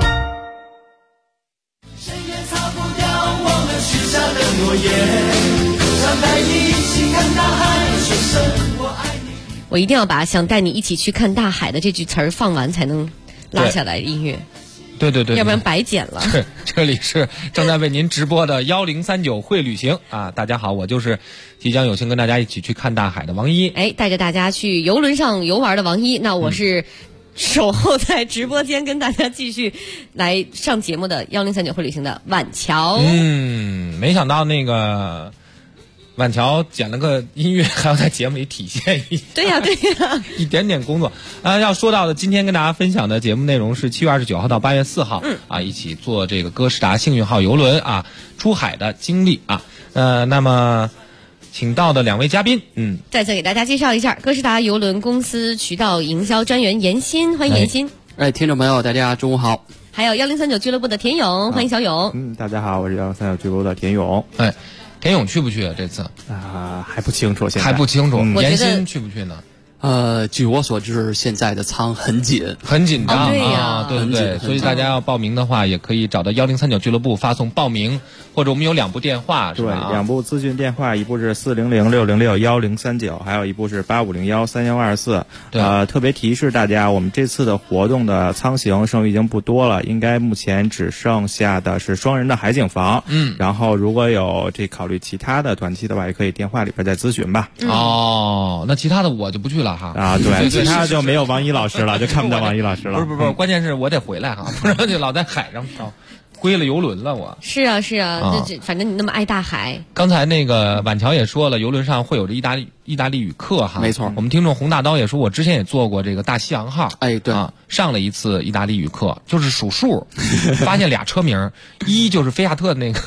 谁也擦不掉我们许下的诺言，想带你一起看大海，说声我爱你。 我一定要把想带你一起去看大海的这句词儿放完才能拉下来音乐。 对对对， 要不然白剪了。 这里是正在为您直播的1039会旅行啊！大家好，我就是即将有幸跟大家一起去看大海的王一。 哎，带着大家去游轮上游玩的王一，那我是守候在直播间跟大家继续来上节目的1039会旅行的晚桥。 没想到那个晚桥剪了个音乐，还要在节目里体现一下。 对呀、对呀， 一点点工作。要说到的，今天跟大家分享的节目内容是7月29号到8月4号，一起坐这个哥斯达幸运号游轮出海的经历啊。那么请到的两位嘉宾， 再次给大家介绍一下哥斯达邮轮公司渠道营销专员严鑫，欢迎严鑫。 听众朋友，大家中午好。 还有1039俱乐部的田勇，欢迎小勇。 大家好，我是1039俱乐部的田勇。 田勇去不去啊？这次还不清楚，现在还不清楚。严鑫去不去呢？ 据我所知，现在的舱很紧， 很紧张对呀， 对对对，所以大家要报名的话，也可以找到1039俱乐部发送报名，或者我们有2部电话，是吧？ 对，2部咨询电话，一部是400-606-1039，还有一部是8501-3124。特别提示大家，我们这次的活动的舱型剩余已经不多了，应该目前只剩下的是双人的海景房。然后如果有考虑其他的短期的话，也可以电话里边再咨询吧。 那其他的我就不去了。 对，其他就没有王一老师了，就看不到王一老师了。 不是，关键是我得回来不然就老在海上归了游轮了。我是啊，反正你那么爱大海。 刚才那个晚桥也说了，游轮上会有着意大利语课没错。 我们听众洪大刀也说，我之前也做过这个大西洋号， 对上了一次意大利语课，就是数数，发现俩车名，一就是菲亚特那个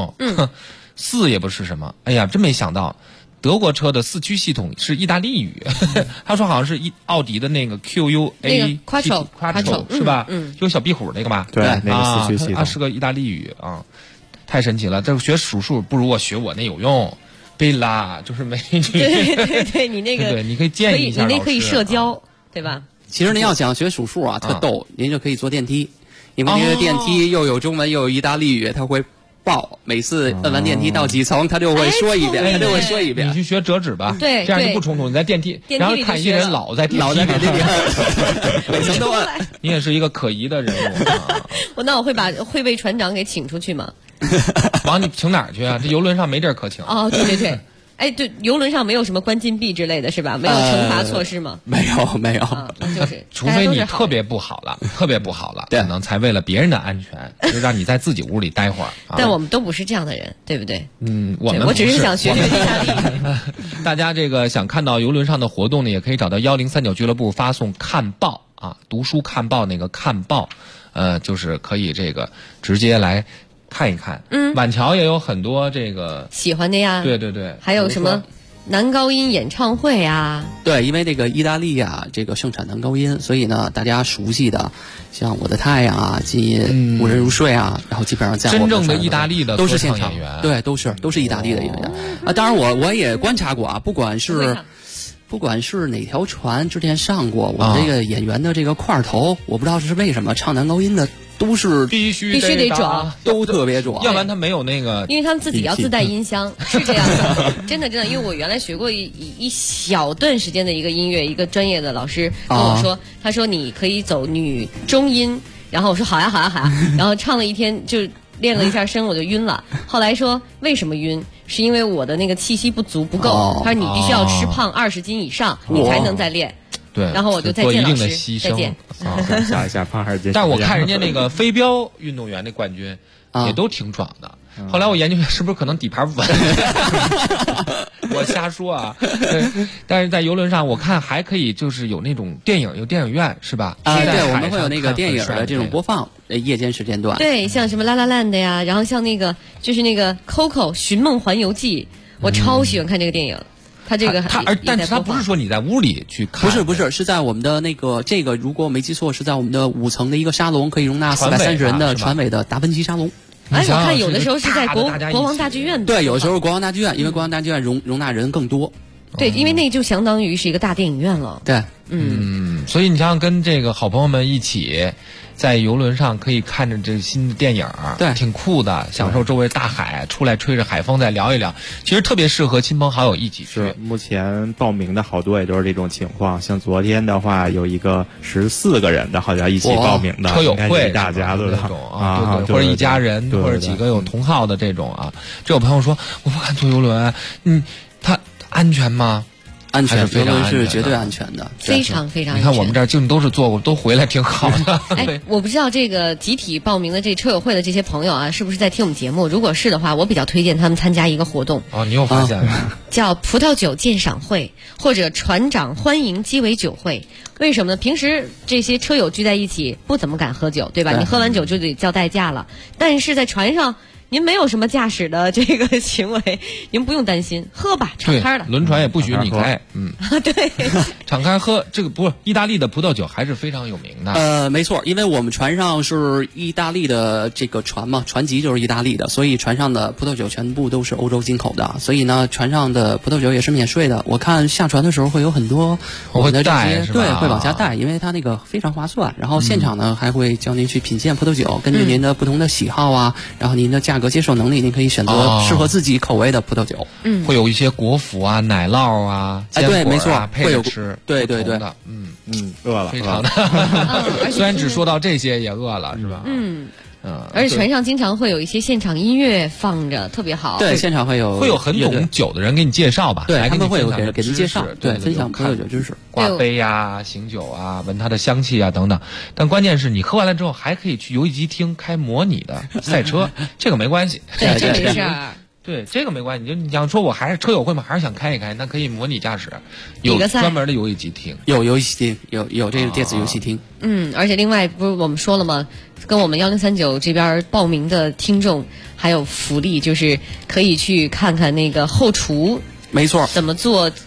Uno，4也不是什么，哎呀，真没想到。德国车的4驱系统是意大利语，他说好像是奥迪的那个 QUA 那个 Quattro 是吧？就小壁虎那个吧？ 对，那个4驱系统， 它是个意大利语啊，太神奇了！这个学数数不如我学我那有用。贝拉就是美女， 对，你那个对，你可以建议一下， 你那可以社交，对吧？ 其实您要想学数数特逗，您就可以坐电梯，因为您的电梯又有中文又有意大利语，它会报，每次摁完电梯到几层，他就会说一遍，他就会说一遍。 你去学折纸吧， 对， 这样就不冲突。你在电梯，然后看一些人老在电梯里， 每层都摁。 你也是一个可疑的人物。 那我会被船长给请出去吗？ 往你请哪儿去啊？这游轮上没地儿可请。 哦，对对对。哎，对，游轮上没有什么关禁闭之类的是吧？没有惩罚措施吗？ 没有， 就是除非你特别不好了，可能才为了别人的安全，就让你在自己屋里待会儿。 但我们都不是这样的人，对不对？ 我只是想学学意大利。 大家这个想看到游轮上的活动呢，也可以找到1039俱乐部发送看报啊，读书看报那个看报，就是可以这个直接来看一看。晚桥也有很多这个喜欢的呀。 对对对， 还有什么男高音演唱会啊？ 对，因为这个意大利啊，这个盛产男高音，所以呢，大家熟悉的像我的太阳啊、金银、无人入睡啊，然后基本上在真正的意大利的都是现场演员， 对，都是意大利的演员啊。当然我也观察过啊，不管是哪条船之前上过，我们这个演员的这个块头，我不知道是为什么唱男高音的都是必须得壮， 都特别壮， 要不然他没有那个， 因为他们自己要自带音箱，是这样的，真的，因为我原来学过一小段时间的一个音乐，一个专业的老师跟我说，他说你可以走女中音，然后我说好呀，然后唱了一天就练了一下声，我就晕了。后来说为什么晕？是因为我的那个气息不足不够。他说你必须要吃胖20斤以上，你才能再练。 对， 然后我就再见老师，再见。 下一下胖20斤。 但是我看人家那个飞镖运动员那冠军也都挺壮的。后来我研究是不是可能底盘稳？我瞎说啊。但是在游轮上，我看还可以，就是有那种有电影院是吧？ 对，我们会有那个电影的这种播放，夜间时间段。 对，像什么La La Land呀，然后像那个就是那个 Coco 寻梦环游记，我超喜欢看这个电影。它这个但是它不是说你在屋里去看， 不是，是在我们的那个如果我没记错，是在我们的5层的一个沙龙，可以容纳430人的船尾的达芬奇沙龙。 哎，我看有的时候是在国王大剧院。 对，有时候国王大剧院，因为国王大剧院容纳人更多。 对，因为那就相当于是一个大电影院了。 对， 所以你想想，跟这个好朋友们一起在游轮上可以看着这新的电影， 对， 挺酷的，享受周围大海，出来吹着海风再聊一聊，其实特别适合亲朋好友一起去。 是，目前报名的好多也都是这种情况，像昨天的话有一个14个人的，好像一起报名的， 车友会一大家子的啊，对，或者一家人，或者几个有同号的这种啊。这有朋友说我不敢坐游轮，它安全吗？ 安全， 非常是绝对安全的， 非常非常安全。 你看我们这儿就都是做过，都回来挺好的。 哎，我不知道这个集体报名的这车友会的这些朋友啊，是不是在听我们节目？如果是的话，我比较推荐他们参加一个活动。 哦，你有发现了？ 叫葡萄酒鉴赏会或者船长欢迎鸡尾酒会。为什么呢？平时这些车友聚在一起，不怎么敢喝酒，对吧？你喝完酒就得交代驾了。但是在船上，您没有什么驾驶的这个行为，您不用担心，喝吧，敞开的。 轮船也不许你开， 对， 敞开喝。这个不是意大利的葡萄酒还是非常有名的。没错，因为我们船上是意大利的这个船嘛，船籍就是意大利的，所以船上的葡萄酒全部都是欧洲进口的，所以呢，船上的葡萄酒也是免税的。我看下船的时候会有很多我们的这些，对，会往下带，因为它那个非常划算。然后现场呢还会教您去品鉴葡萄酒，根据您的不同的喜好啊，然后您的价格接受能力，您可以选择适合自己口味的葡萄酒。 会有一些果脯啊、奶酪啊、坚果啊， 对，没错， 配着吃。 对， 饿了， 非常的。虽然只说到这些，也饿了，是吧？ 而且船上经常会有一些现场音乐放着，特别好。 对，现场会有很懂酒的人给你介绍吧？ 对，他们会有给您介绍，对，分享葡萄酒知识， 挂杯呀、醒酒啊、闻它的香气啊等等。但关键是你喝完了之后，还可以去游戏机厅开模拟的赛车，这个没关系。 对，这没事。 对，这个没关系。你想说我还是车友会嘛，还是想开一开，那可以模拟驾驶，有专门的游戏机厅， 有游戏厅，有这个电子游戏厅。 而且另外不是我们说了吗？跟我们1039这边报名的听众还有福利，就是可以去看看那个后厨。 没错， 怎么做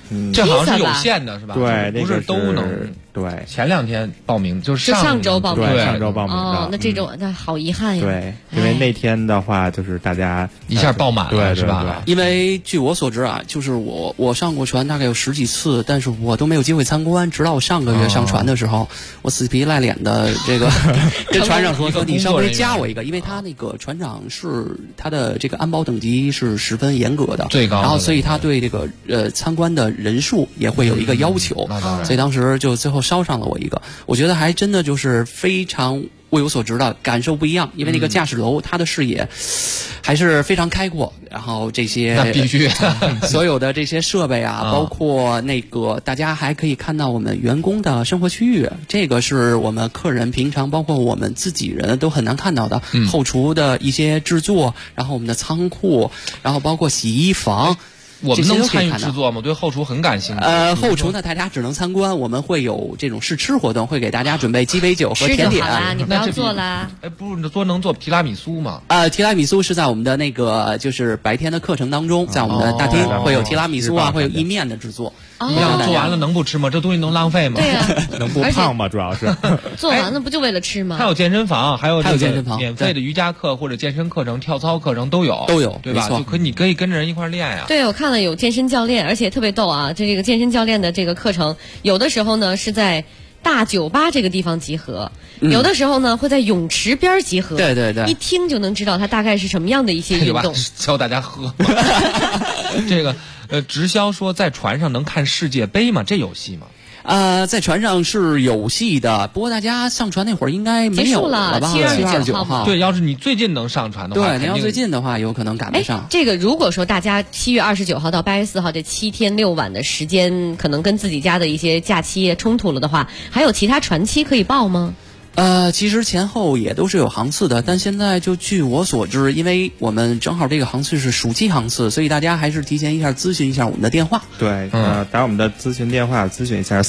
这好像是有限的，是吧？ 对， 不是都能。 对， 前2天报名就是上周报名， 对，上周报名的。 哦，那这种那好遗憾呀。 对，因为那天的话，就是大家一下爆满了，是吧？ 因为据我所知啊，就是我上过船大概有10几次，但是我都没有机会参观。直到我上个月上船的时候，我死皮赖脸的这个跟船长说你稍微加我一个，因为他那个船长是他的这个安保等级是十分严格的， 最高的， 然后所以他对这个参观的人数也会有一个要求，所以当时就最后捎上了我一个，我觉得还真的就是非常物有所值的，感受不一样。因为那个驾驶楼它的视野还是非常开阔，然后这些那必须所有的这些设备啊，包括那个大家还可以看到我们员工的生活区域，这个是我们客人平常包括我们自己人都很难看到的。后厨的一些制作，然后我们的仓库，然后包括洗衣房。 我们能参与制作吗？对后厨很感兴趣。 后厨呢，大家只能参观。我们会有这种试吃活动，会给大家准备鸡尾酒和甜点。 你不要做啦。 不是能做提拉米苏吗？ 提拉米苏是在我们的那个就是白天的课程当中，在我们的大厅会有提拉米苏啊，会有意面的制作。 你要做完了能不吃吗？这东西能浪费吗？ 对呀， 能不胖吗？主要是做完了不就为了吃吗？ 还有健身房，还有健身房， 免费的瑜伽课或者健身课程、跳操课程都有，对吧？你可以跟着人一块练呀。 对，我看了有健身教练，而且特别逗啊！这个健身教练的这个课程，有的时候呢是在大酒吧这个地方集合，有的时候呢会在泳池边集合。 对对对， 一听就能知道它大概是什么样的一些运动。 教大家喝。这个直销说在船上能看世界杯吗？这有戏吗？ 在船上是有戏的，不过大家上船那会儿应该没有了吧？7月29 号。 对，要是你最近能上船的话， 对，你要最近的话，有可能赶不上。 这个如果说大家7月29号到8月4号这7天6晚的时间，可能跟自己家的一些假期冲突了的话，还有其他船期可以报吗？ 其实前后也都是有航次的，但现在就据我所知，因为我们正好这个航次是暑期航次，所以大家还是提前一下咨询一下我们的电话。 对，打我们的咨询电话咨询一下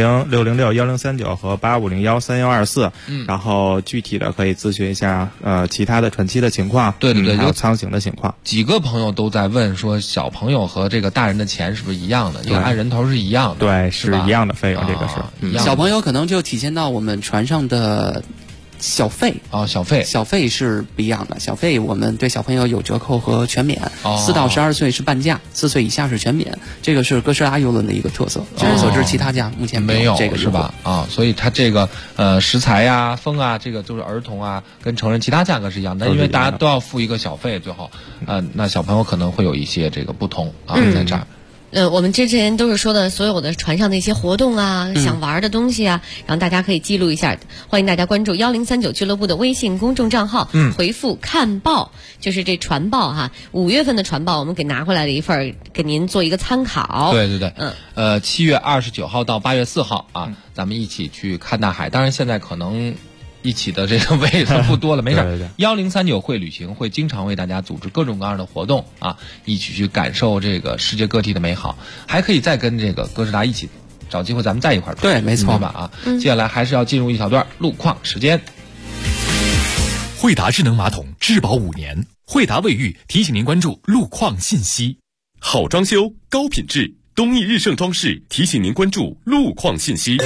400-606-1039和850-13124。然后具体的可以咨询一下其他的船期的情况， 对， 还有舱型的情况。 几个朋友都在问说，小朋友和这个大人的钱是不是一样的？因为按人头是一样的， 对，是一样的费用，这个是。 小朋友可能就体现到我们船上的小费小费是不一样的。小费我们对小朋友有折扣和全免，4到12岁是半价，4岁以下是全免。这个是哥斯拉邮轮的一个特色。据我所知，其他家目前没有这个是吧？所以它这个食材呀、风啊，这个就是儿童啊跟成人其他价格是一样的，因为大家都要付一个小费，最后那小朋友可能会有一些这个不同在这儿。 我们之前都是说的所有的船上的一些活动啊，想玩的东西啊，然后大家可以记录一下。欢迎大家关注1039俱乐部的微信公众账号，回复看报，就是这船报哈，5月份的船报我们给拿回来了一份，给您做一个参考。 对，7月29号到8月4号咱们一起去看大海。当然现在可能一起的这个位置不多了，没事。1039会旅行会经常为大家组织各种各样的活动一起去感受这个世界各地的美好，还可以再跟这个哥斯达一起找机会咱们在一块儿。 对，没错吧接下来还是要进入一小段路况时间。 惠达智能马桶质保5年，惠达卫浴提醒您关注路况信息。好装修高品质，东义日盛装饰提醒您关注路况信息。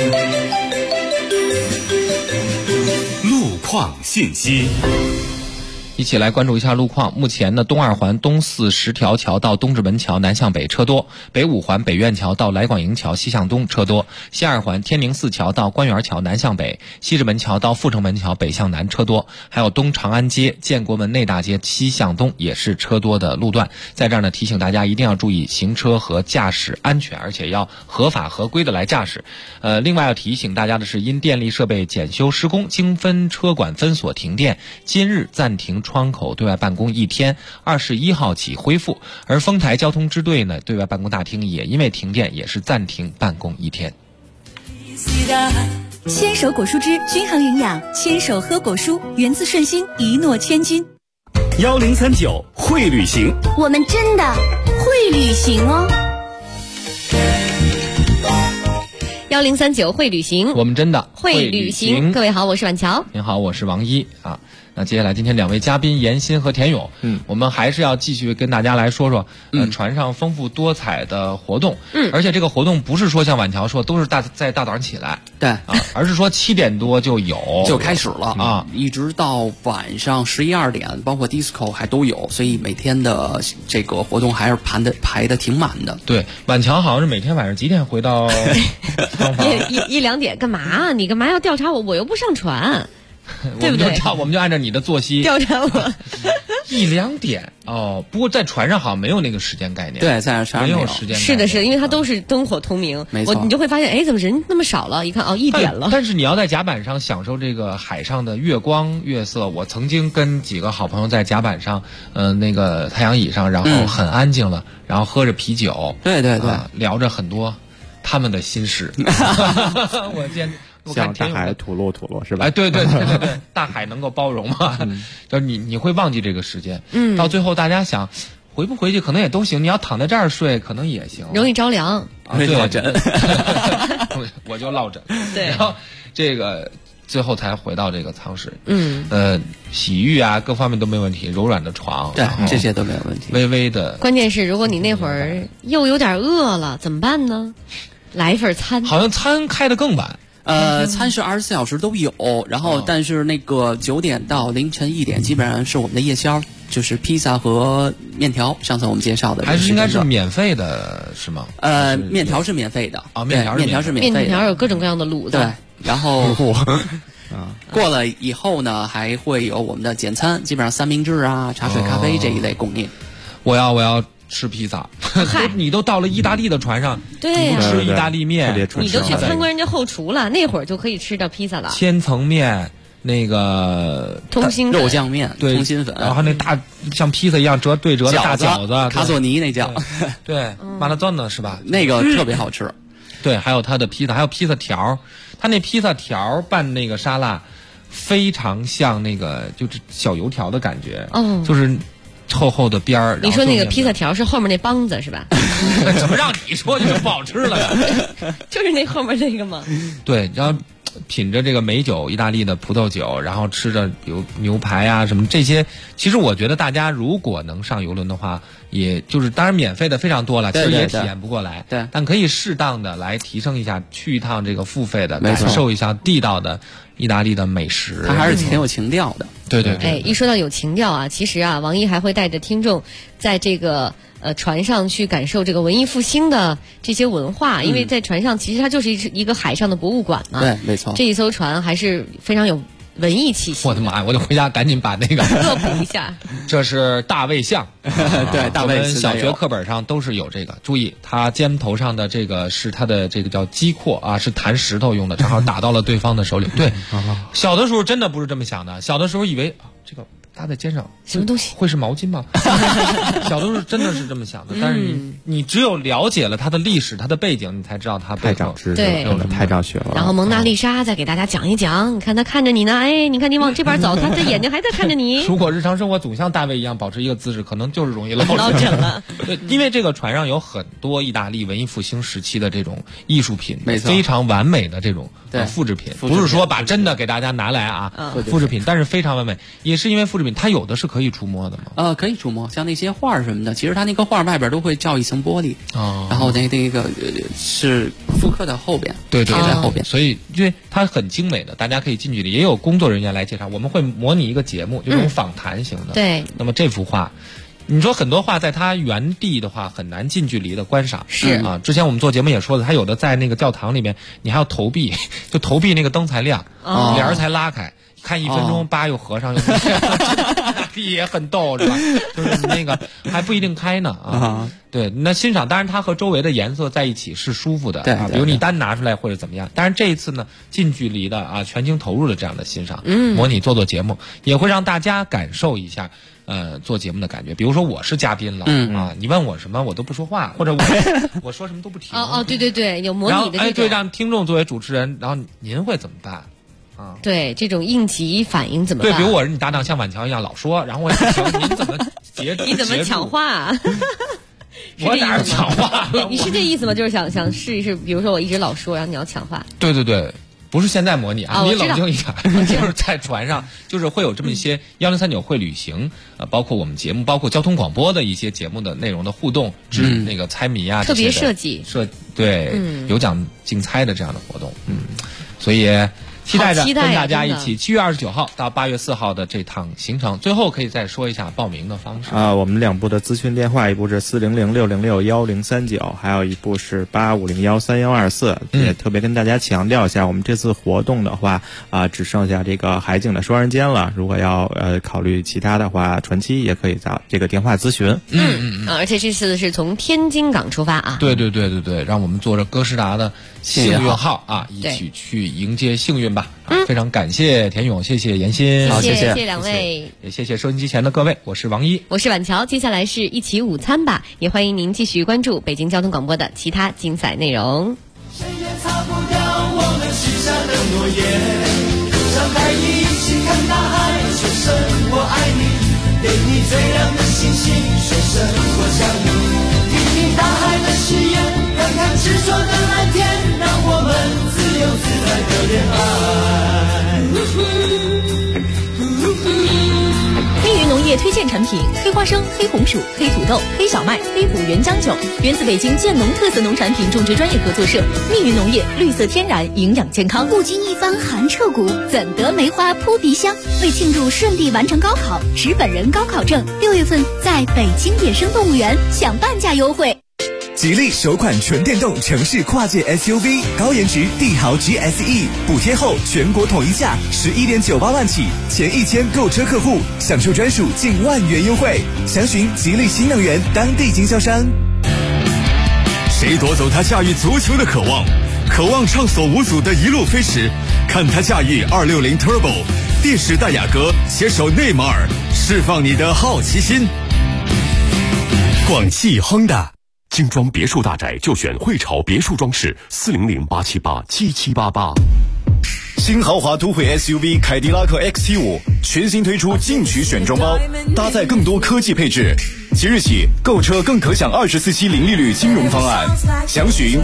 路况信息， 一起来关注一下路况。目前呢，东二环东四10条桥到东直门桥南向北车多，北五环北苑桥到来广营桥西向东车多，西二环天宁寺桥到官园桥南向北，西直门桥到阜成门桥北向南车多，还有东长安街、建国门内大街西向东也是车多的路段。在这儿呢，提醒大家一定要注意行车和驾驶安全，而且要合法合规的来驾驶。另外要提醒大家的是，因电力设备检修施工，京分车管分所停电，今日暂停窗口对外办公1天，21号起恢复。而丰台交通支队呢，对外办公大厅也因为停电也是暂停办公1天。 牵手果蔬汁均衡营养，牵手喝果蔬，源自顺心，一诺千金。 1039会旅行， 我们真的会旅行哦。 1039会旅行， 我们真的会旅行。各位好，我是婉乔。 您好，我是王一那接下来今天2位嘉宾严鑫和田勇，我们还是要继续跟大家来说说，船上丰富多彩的活动，而且这个活动不是说像晚桥说都是在大早上起来， 对啊，而是说7点多就开始了啊， 一直到晚上11、12点，包括 disco 还都有，所以每天的这个活动还是排的挺满的。 对，晚桥好像是每天晚上几点回到仓房 ？1、2点干嘛？你干嘛要调查我？我又不上船。对不对？ 我们就按照你的作息调查我。 1、2点哦，不过在船上好像没有那个时间概念。 对，在船上没有时间概念。 是的，是的，因为它都是灯火通明。 没错， 你就会发现，哎，怎么人那么少了？一看哦，1点了。 但是你要在甲板上享受这个海上的月光月色。我曾经跟几个好朋友在甲板上，那个太阳椅上，然后很安静了，然后喝着啤酒， 对， 聊着很多他们的心事。我见。 像大海吐露是吧？ 哎，对，大海能够包容嘛？就是你会忘记这个时间，到最后大家想回不回去可能也都行，你要躺在这儿睡可能也行， 容易着凉， 落枕， 我就落枕。 对， 然后这个最后才回到这个舱室，洗浴啊各方面都没问题，柔软的床， 对，这些都没有问题。 微微的， 关键是如果你那会儿又有点饿了，怎么办呢？来一份餐， 好像餐开得更晚。 餐是24小时都有，然后但是那个9点到凌晨1点基本上是我们的夜宵，就是披萨和面条。上次我们介绍的还是应该是免费的，是吗？ 面条是免费的啊，面条是免费的， 面条有各种各样的卤子。 对，然后过了以后呢，还会有我们的简餐，基本上三明治啊、茶水、咖啡这一类供应。 我要吃披萨，你都到了意大利的船上， 对呀， 吃意大利面， 你都去参观人家后厨了，那会儿就可以吃到披萨了。 千层面，那个通心肉酱面， 对， 通心粉， 然后那大像披萨一样对折的大饺子， 卡索尼那叫， 对，马拉赞呢是吧？ 那个特别好吃。 对，还有它的披萨，还有披萨条，它那披萨条拌那个沙拉，非常像那个就是小油条的感觉，就是厚厚的边儿。 你说那个披萨条是后面那帮子是吧？ 怎么让你说就不好吃了呀？ 就是那后面那个吗？ 对，然后品着这个美酒，意大利的葡萄酒，然后吃着比如牛排啊什么这些。其实我觉得大家如果能上游轮的话，也就是当然免费的非常多了，其实也体验不过来。 对， 但可以适当的来提升一下，去一趟这个付费的，感受一下地道的意大利的美食。 它还是挺有情调的。 对。 哎，一说到有情调啊，其实啊，王一还会带着听众在这个船上去感受这个文艺复兴的这些文化，因为在船上其实它就是一个海上的博物馆嘛。 对，没错。 这一艘船还是非常有文艺气息。 我的妈呀！我得回家赶紧把那个恶补一下。 这是大卫像， 对，大卫我们小学课本上都是有这个。注意，他肩头上的这个是他的这个叫击阔啊，是弹石头用的，正好打到了对方的手里。对，小的时候真的不是这么想的，小的时候以为这个搭在肩上什么东西会是毛巾吗？小的时候真的是这么想的，但是你只有了解了它的历史、它的背景，你才知道它太长知识了，太长学了。 然后蒙娜丽莎再给大家讲一讲，你看他看着你呢，哎，你看你往这边走，他的眼睛还在看着你。 如果日常生活总像大卫一样保持一个姿势，可能就是容易落枕了。对，因为这个船上有很多意大利文艺复兴时期的这种艺术品，非常完美的这种复制品，不是说把真的给大家拿来啊，复制品，但是非常完美，也是因为复制品它有的是可以触摸的嘛。 可以触摸，像那些画什么的，其实它那个画外边都会罩一层玻璃，然后那个是复刻在后边， 对， 在后边， 所以因为它很精美的，大家可以近距离，也有工作人员来介绍，我们会模拟一个节目，就这种访谈型的。 对， 那么这幅画。你说很多画在它原地的话很难近距离的观赏， 是啊。之前我们做节目也说了，它有的在那个教堂里面，你还要投币，就投币那个灯才亮，帘儿才拉开，看1分钟，叭又合上，又币也很逗，是吧？就是那个还不一定开呢啊。对，那欣赏当然它和周围的颜色在一起是舒服的啊，比如你单拿出来或者怎么样。但是这一次呢，近距离的啊，全情投入的这样的欣赏，模拟做节目，也会让大家感受一下。做节目的感觉，比如说我是嘉宾了，啊，你问我什么我都不说话，或者我说什么都不听。 对，有模拟的这种。 对，让听众作为主持人，然后您会怎么办？啊， 对，这种应急反应怎么办？ 对，比如我是你搭档，像晚桥一样老说，然后我也不听，您怎么你怎么抢话？ 我哪抢话？ 你是这意思吗？就是想试一试，比如说我一直老说，然后你要抢话。 对， 不是现在模拟啊，你冷静一点， 哦就是在船上，就是会有这么一些1039会旅行，包括我们节目，包括交通广播的一些节目的内容的互动，那个猜谜啊， 特别设计， 对，有奖竞猜的这样的活动，所以期待着跟大家一起7月29号到8月4号的这趟行程。最后可以再说一下报名的方式我们2部的咨询电话，一部是400-606-1039，还有一部是8501-3124。也特别跟大家强调一下，我们这次活动的话只剩下这个海景的双人间了。如果要考虑其他的话，船期也可以在这个电话咨询。 而且这次是从天津港出发啊。 对，让我们坐着哥斯达的幸运号一起去迎接幸运吧。非常感谢田勇，谢谢严欣， 好，谢谢两位， 也谢谢收音机前的各位，我是王一， 我是婉乔。接下来是一起午餐吧，也欢迎您继续关注北京交通广播的其他精彩内容。 谁也擦不掉我们许下的诺言，张开一起看大海，说声我爱你，给你最亮的星星，说声我想你，听听大海的誓言，看看执着的蓝天，让我们自由自在的恋爱。 密云农业推荐产品：黑花生、黑红薯、黑土豆、黑小麦、黑虎原浆酒，源自北京建农特色农产品种植专业合作社。密云农业，绿色天然，营养健康。 不经一番寒彻骨，怎得梅花扑鼻香？为庆祝顺利完成高考，持本人高考证，6月份在北京野生动物园享半价优惠。 吉利首款纯电动城市跨界 SUV 高颜值帝豪 GSE 补贴后全国统一价11.98万起，前1000购车客户享受专属近1万元优惠。详询吉利新能源当地经销商。 谁夺走他驾驭足球的渴望？渴望畅所无阻的一路飞驰，看他驾驭260 Turbo， 电时代雅阁携手内马尔，释放你的好奇心。广汽亨达。精装别墅大宅就选汇潮别墅装饰，400-878-7788。 新豪华都会 SUV 凯迪拉克 XT5 全新推出进取选装包，搭载更多科技配置。即日起购车更可享24期零利率金融方案，详询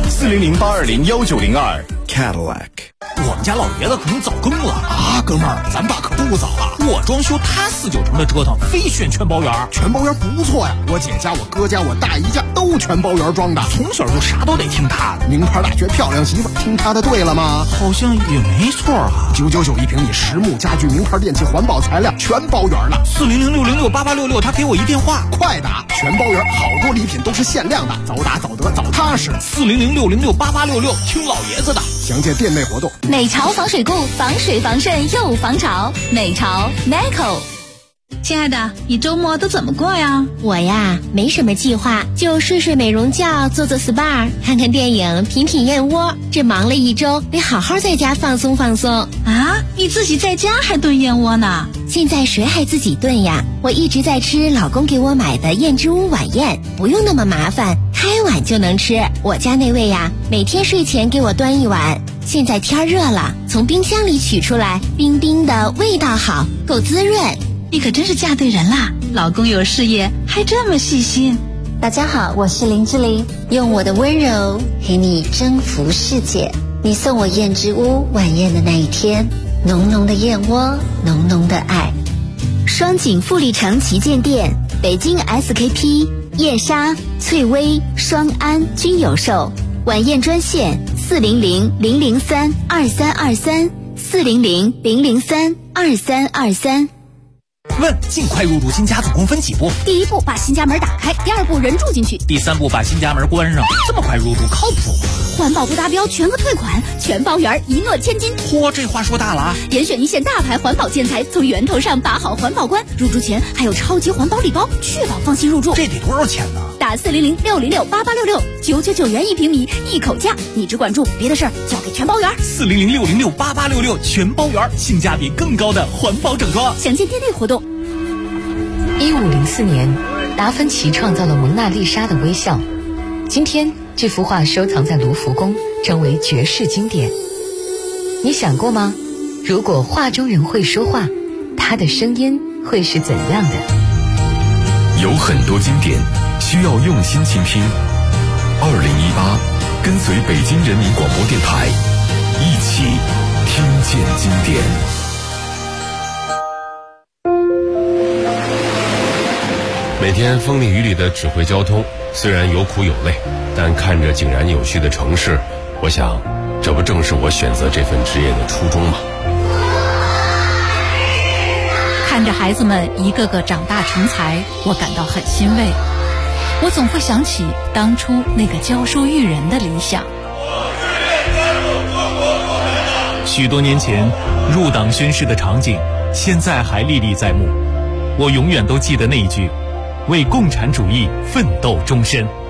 400-820-1902。Cadillac。 我们家老爷子可能早更了啊，哥们儿，咱爸可不早了。我装修，他4-9成的折腾，非选全包圆。 全包圆不错呀，我姐家、我哥家、我大姨家都全包圆装的， 从小就啥都得听他的。 名牌大学漂亮媳妇，听他的对了吗？ 好像也没错啊。 999一平米，实木家具、名牌电器、环保材料，全包圆了。 400-606-8866，他给我一电话， 快打！全包圆，好多礼品都是限量的，早打早得早踏实。 400-606-8866，听老爷子的。 详见店内活动。 美潮防水固，防水防渗又防潮。美潮 Neco。 亲爱的，你周末都怎么过呀？ 我呀，没什么计划，就睡睡美容觉，做做 SPA， 看看电影，品品燕窝。这忙了一周，得好好在家放松放松啊！你自己在家还炖燕窝呢？ 现在谁还自己炖呀？我一直在吃老公给我买的燕之屋晚宴，不用那么麻烦，开碗就能吃。我家那位呀，每天睡前给我端一碗。现在天热了，从冰箱里取出来，冰冰的，味道好，够滋润。 你可真是嫁对人啦！老公有事业，还这么细心。 大家好，我是林志玲，用我的温柔陪你征服世界。你送我燕之屋晚宴的那一天，浓浓的燕窝，浓浓的爱。 双井富力城旗舰店，北京 SKP、燕莎、翠微、双安均有售。晚宴专线400-003-2323 400-003-2323。 问：尽快入住新家总共分几步？ 第1步把新家门打开，第2步人住进去， 第3步把新家门关上。这么快入住靠谱吗？ 环保不达标全额退款，全包圆，一诺千金。 嚯，这话说大了啊！ 严选一线大牌环保建材，从源头上把好环保关。入住前还有超级环保礼包，确保放心入住。 这得多少钱呢？ 打400-606-8866，999元1平米，一口价。你只管住，别的事儿交给全包圆。 400-606-8866，全包圆，性价比更高的环保整装。 详见店内活动。 1504年，达芬奇创造了蒙娜丽莎的微笑。今天，这幅画收藏在卢浮宫，成为绝世经典。你想过吗？如果画中人会说话，他的声音会是怎样的？ 有很多经典需要用心倾听。2018，跟随北京人民广播电台，一起见经典。 每天风里雨里的指挥交通，虽然有苦有累，但看着井然有序的城市，我想，这不正是我选择这份职业的初衷吗？ 看着孩子们一个个长大成才，我感到很欣慰。我总会想起当初那个教书育人的理想。 许多年前入党宣誓的场景，现在还历历在目。我永远都记得那一句：为共产主义奋斗终身。